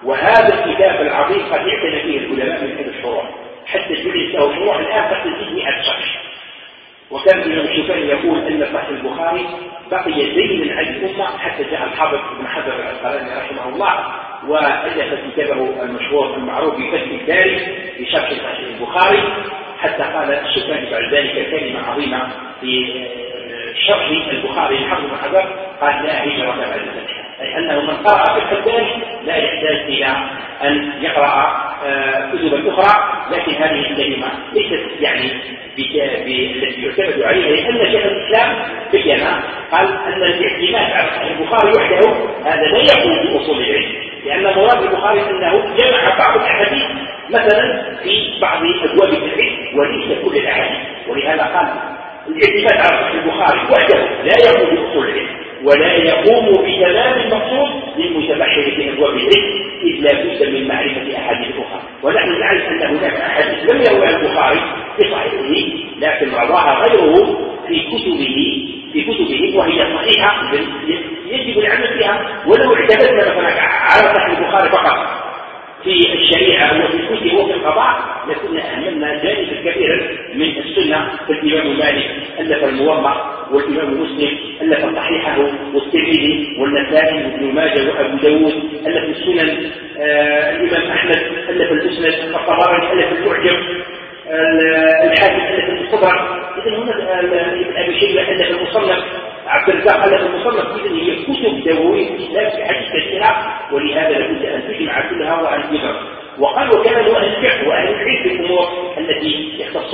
وهذا الكتاب العظيم قد اعتنى فيه العلماء من هذا الشروح حتى جلس له شروح الآن قد تزيد 100 شرح. وكان الإمام الشوكاني يقول أن صحيح البخاري بقي دينا على الأمة حتى جاء الحافظ ابن حجر العسقلاني رحمه الله وألف كتابه المشهور المعروف بفتح الباري في شرح صحيح البخاري، حتى قال الشوكاني بعد ذلك كلمة عظيمة في شرح البخاري للحافظ ابن حجر، قال لا هجرة بعد الفتح، أي أنه من قرأ فتح الباري لا يحتاج إلى أن يقرأ كتبا أخرى. لكن هذه الكلمة ليست يعني التي يعتمد عليها، لأن شيخ الإسلام بين قال أن الاعتماد على صحيح البخاري وحده هذا لا يقوم بأصول العلم، لأن مراد البخاري أنه جمع بعض الأحاديث مثلا في بعض أبواب العلم وليس كل الأحاديث، ولهذا قال الاعتماد على صحيح البخاري وحده لا يقوم بأصول العلم ولا يقوم بتمام المقصود للمتبحر في أبواب العلم، إذ لا بد من معرفة أحاديث أخرى. ونحن نعرف أن هناك أحاديث لم يرويها البخاري في صحيحه لكن رواها غيره في كتبه وهي صحيحة يجب العمل بها. ولو اعتمدنا مثلا على صحيح البخاري فقط في الشريعة وفي الكتب وفي القضاء لكنا أهملنا جانبا كبيرا من السنة. فالإمام مالك ألف الموضع، والإمام مسلم ألف صحيحه، والترمذي والنسائي وابن ماجه وأبو داود ألف السنن، الإمام أحمد ألف المسند، الطبراني ألف المعجم، الحاكم ألف المستدرك، إذن هنا ابن أبي شيبة ألف المصنف، عبد الرزاق ألف المصنف. إذن هي كتب دواوين الإسلام في حديث كثيرة، ولهذا لابد أن تجمع كلها وأن تدرس. وقال وكان له أهل الفقه وأهل العلم في الأمور التي يختص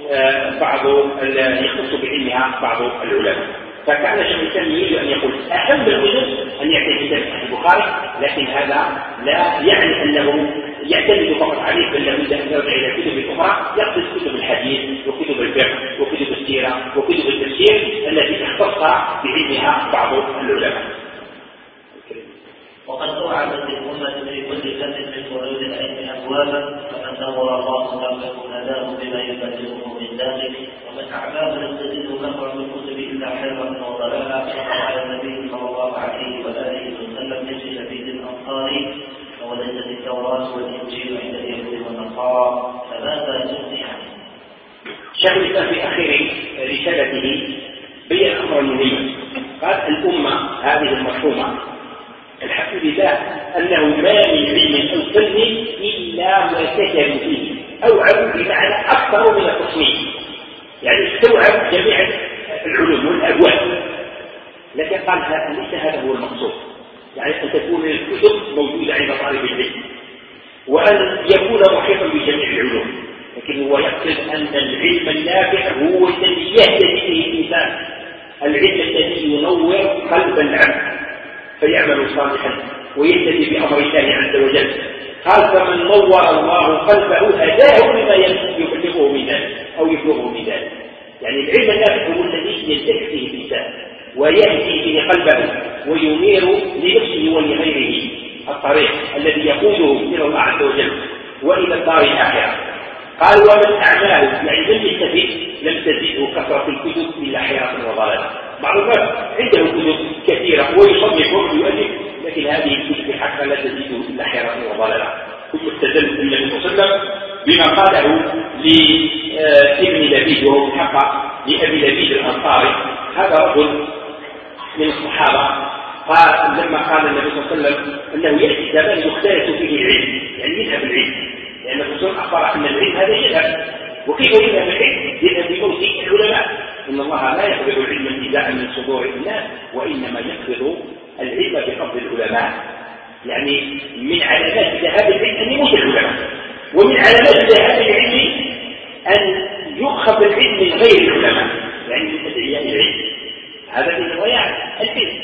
بعلمها بعض العلماء. فكان شيخ الإسلام يريد أن يقول أهم الكتب أن يعتمد على البخاري، لكن هذا لا يعني أنه يعتمد فقط عليه، بل لابد أن يرجع إلى كتب أخرى، يقصد كتب الحديث وكتب الفقه وكتب السيرة وكتب التفسير التي اختص بعلمها بعض العلماء. وقد توعدت الأمة في كل فن من فروض العلم أبوابا، فمن نور الله قلبه هداه بما يبلغه من ذلك، ومن أعباه لم تزده كثرة الكتب إلا حيرة وضلالا. كما قال النبي صلى الله عليه وآله وسلم يجري في ذي الأمصار وليست التوراة والإنجيل عند اليهود والنصارى، فماذا تغني عنه؟ شيخ الإسلام في آخر رسالته بين أمرا مهما، قال الأمة هذه المرحومة الحمد لله أنه ما من علم أو فن إلا وكتبوا فيه أو عملوا بمعنى أكثر من التصنيف، يعني استوعب جميع العلوم والأبواب. لكن قال ليس هذا هو المقصود، يعني أن تكون الكتب موجودة عند طالب العلم وأن يكون محيطا بجميع العلوم، لكن هو يقصد أن العلم النافع هو الذي يهتدي به الإنسان، العلم الذي ينور قلب العبد فيعمل صالحا ويهتدي بأمر الله عز وجل. قال فمن نور الله قلبه هداه بما يبلغه من ذلك أو يبلغه من ذلك، يعني العلم النافع هو الذي يلتفت به الإنسان ويهدي به قلبه وينير لنفسه ولغيره الطريق الذي يقوده إلى الله عز وجل وإلى الدار الآخرة. قال ومن أعماله يعني لم يستفيد لم تزده كثرة الكتب إلا حيرة وضلالا. بعض الناس عنده كتب كثيرة ويصنف ويؤلف، لكن هذه الكتب الحقيقة لا تزيده إلا حيرة وضلالا. ثم استدل النبي صلى الله عليه وسلم بما قاله لابن لبيد وهو الحق لأبي لبيد الأنصاري، هذا رجل من الصحابة، قال لما قال النبي صلى الله عليه وسلم أنه يأتي زمان يختلط فيه العلم، يعني يذهب العلم، لأن الرسول أخبر أن العلم هذا يذهب. وكيف يذهب العلم؟ يذهب بموت العلماء، إن الله لا يقبض العلم انتزاعا من صدور الناس وإنما يقبض العلم بقبض العلماء. يعني من علامات ذهاب العلم أن يموت العلماء، ومن علامات ذهاب العلم أن يؤخذ العلم من غير العلماء، يعني من أدعياء العلم، هذا من ضياع العلم.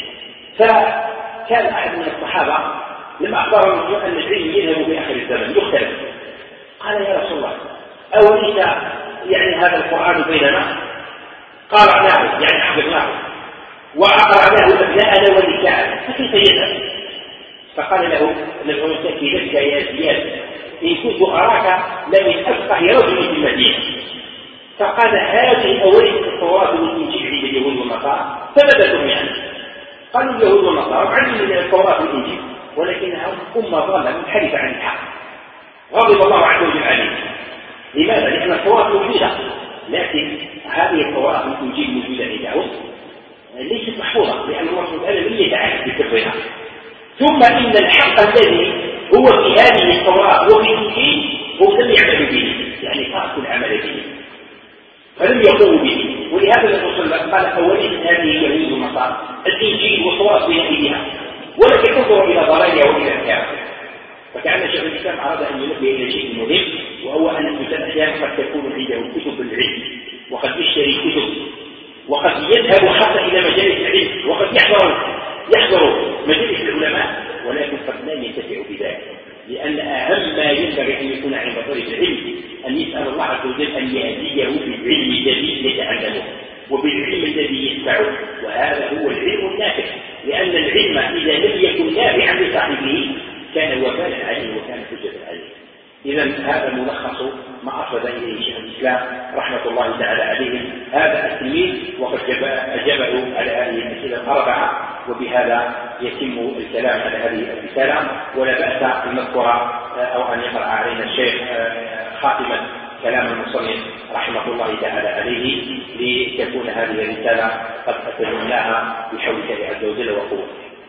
فكان أحد من الصحابة لما أخبره أن العلم يذهب في آخر الزمن يختلف، قال يا رسول الله أوليس يعني هذا القرآن بيننا؟ قرأناه يعني حفظناه وأقرأناه أبناءنا ونساءنا، فكيف يذهب؟ فقال له النبي تأتي لك يا زياد إن كنت أراك لمن أفقه رجل في المدينة. فقال هذه أوليس التوراة والإنجيل عند اليهود والنصارى؟ فماذا تغني عنه؟ قالوا اليهود والنصارى علموا من التوراة والإنجيل، ولكنها أمة ضالة منحرفة عن الحق غضب الله عز وجل عليهم. لماذا؟ لأن التوراة موجودة، لكن هذه التوراة من إنجيل موجودة عندهم ليست محفوظة، لأن الله سبحانه وتعالى لم يتعهد بكفرها. ثم إن الحق الذي هو في هذه التوراة وفي الإنجيل هم لم يعملوا به، يعني تركوا العمل به فلم يقوموا به. ولهذا الرسول صلى الله عليه وسلم قال أولئك هذه اليهود والنصارى الإنجيل والتوراة بين أيديها ولكن انظروا إلى ضلالها وإلى الكافر. فكأن شيخ الإسلام أراد أن ينبه إلى شيء مهم، وهو أن الإنسان أحيانا قد تكون عنده كتب العلم وقد يشتري كتب وقد يذهب حتى إلى مجالس العلم وقد يحضر مجالس العلماء، ولكن قد لا ينتفع بذلك، لأن أهم ما ينبغي أن يكون عند طالب العلم أن يسأل الله عز وجل أن يهديه بالعلم الذي يتعلمه وبالعلم الذي يتبعه، وهذا هو العلم النافع. لأن العلم إذا لم يكن نافعا لصاحبه كان وبالا عليه وكان حجة عليه. إذا هذا ملخص ما أرشد إليه شيخ الإسلام رحمة الله تعالى عليه هذا التلميذ، وقد أجابه على هذه الأسئلة الأربعة، وبهذا يتم الكلام على هذه الرسالة. ولا بأس أن نذكر أو أن يقرأ علينا الشيخ خاتمة كلام المصنف رحمه الله تعالى عليه لتكون هذه الرسالة قد أتممناها بحول الله عز وجل وقوته.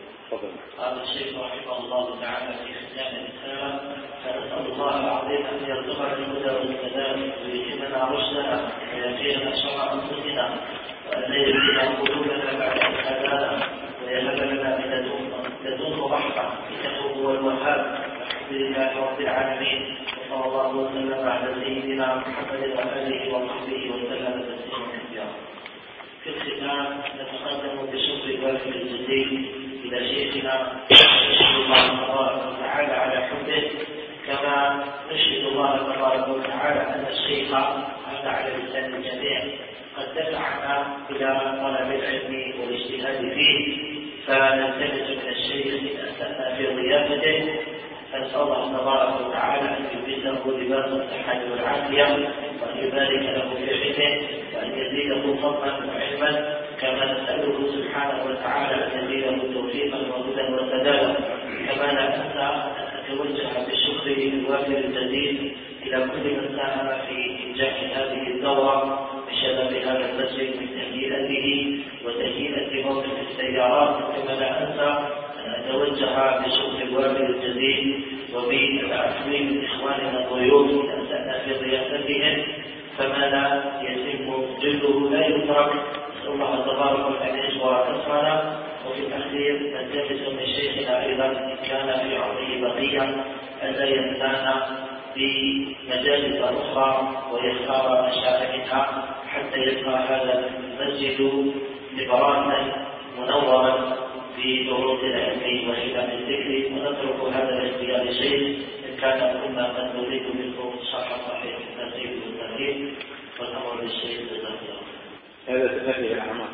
قال الشيخ رحمه الله تعالى في ختام الرسالة: فنسأل الله العظيم أن يرزقنا الهدى والسلام ويلهمنا رشدنا ويقينا شر أنفسنا وأن يهدينا قلوبنا بعد أن هدانا ويهب لنا من لدنه رحمة إنه هو الوهاب. الحمد لله رب العالمين، وصلى الله وسلم على سيدنا محمد وآله وصحبه وسلم تسليما كثيرا. في الختام نتقدم بشكر الوافد الجزيل إلى شيخنا نشهد الله تبارك وتعالى على حبه، كما نشهد الله تبارك وتعالى أن الشيخ هذا على لسان الجميع قد دفعنا إلى طلب العلم والاجتهاد فيه، فنلتمس من الشيخ إن أسألنا في ضيافته، فنسأل الله تبارك وتعالى أن يلبسه لباس الصحة والعافية وأن يبارك له في علمه وأن يزيده فضلا وعلما، كما نسأله سبحانه وتعالى أن يزيده توفيقا وهدى وسدادا. كما لا أنسى أن أتوجه بالشكر للوافد الجديد إلى كل من ساهم في إنجاح هذه الدورة بشباب هذا المسجد من تهيئته وتهيئة موقف السيارات. كما لا أنسى أن أتوجه بشكر الوافد الجديد وبالعفو من إخواننا الضيوف إن أسأنا في ضيافتهم، فما لا يتم جلده لا يترك. نسأل الله تبارك وتعالى أن يشكر كسرنا. وفي الأخير نلتمس من شيخنا أيضا إن كان في عمره بقية ألا ينسانا في مجالس أخرى ويختار مشاركها حتى يبقى هذا المسجد نبرانا منورا في دروس العلم وخلاف الذكر. ونترك هذا الاختيار الشيخ إن كان كنا قد نريد منكم شرح صحيح الترتيب والترتيب، والأمر بالشيخ جزاه الله. هذا تنبيه الأعمال.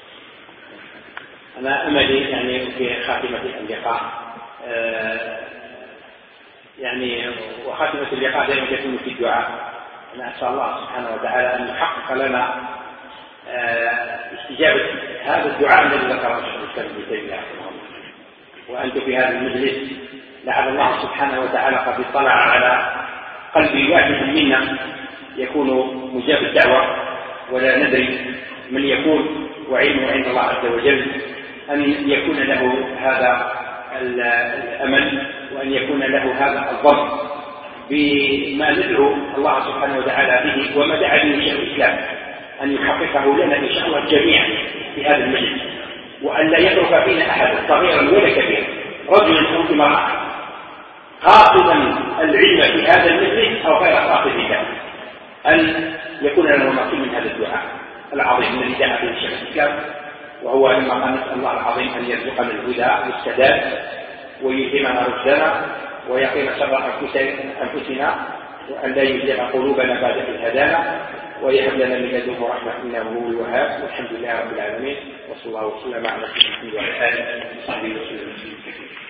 أنا أملي يعني في خاتمة اللقاء يعني وخاتمة اللقاء دائما تكون في الدعاء. أنا أسأل الله سبحانه وتعالى أن يحقق لنا استجابة هذا الدعاء الذي ذكره الشيخ الإسلام ابن تيمية رحمه الله. وأنتم في هذا المجلس لعل الله سبحانه وتعالى قد اطلع على قلب واحد منا يكون مجاب الدعوة، ولا ندري من يكون، وعلمه عند الله عز وجل أن يكون له هذا الأمل وأن يكون له هذا الظن بما ندعو الله سبحانه وتعالى به وما دعا به شيخ الإسلام أن يحققه لنا إن شاء الله جميعا في هذا المجلس، وأن لا يترك فينا أحد صغيرا ولا كبيرا، رجلا أو امرأة، قاصدا العلم في هذا المجلس أو غير قاصد ذلك، أن يكون لنا نصيب من هذا الدعاء العظيم الذي دعا به شيخ الإسلام. وهو لما قال نسأل الله العظيم أن يرزقنا الهدى والسداد ويلهمنا رشدنا ويقينا شر أنفسنا وأن لا يزيغ قلوبنا بعد إذ هدانا ويهب لنا من لدنه رحمة إنه هو الوهاب. والحمد لله رب العالمين، وصلى الله وسلم على سيدنا محمد وعلى آله وصحبه وسلم.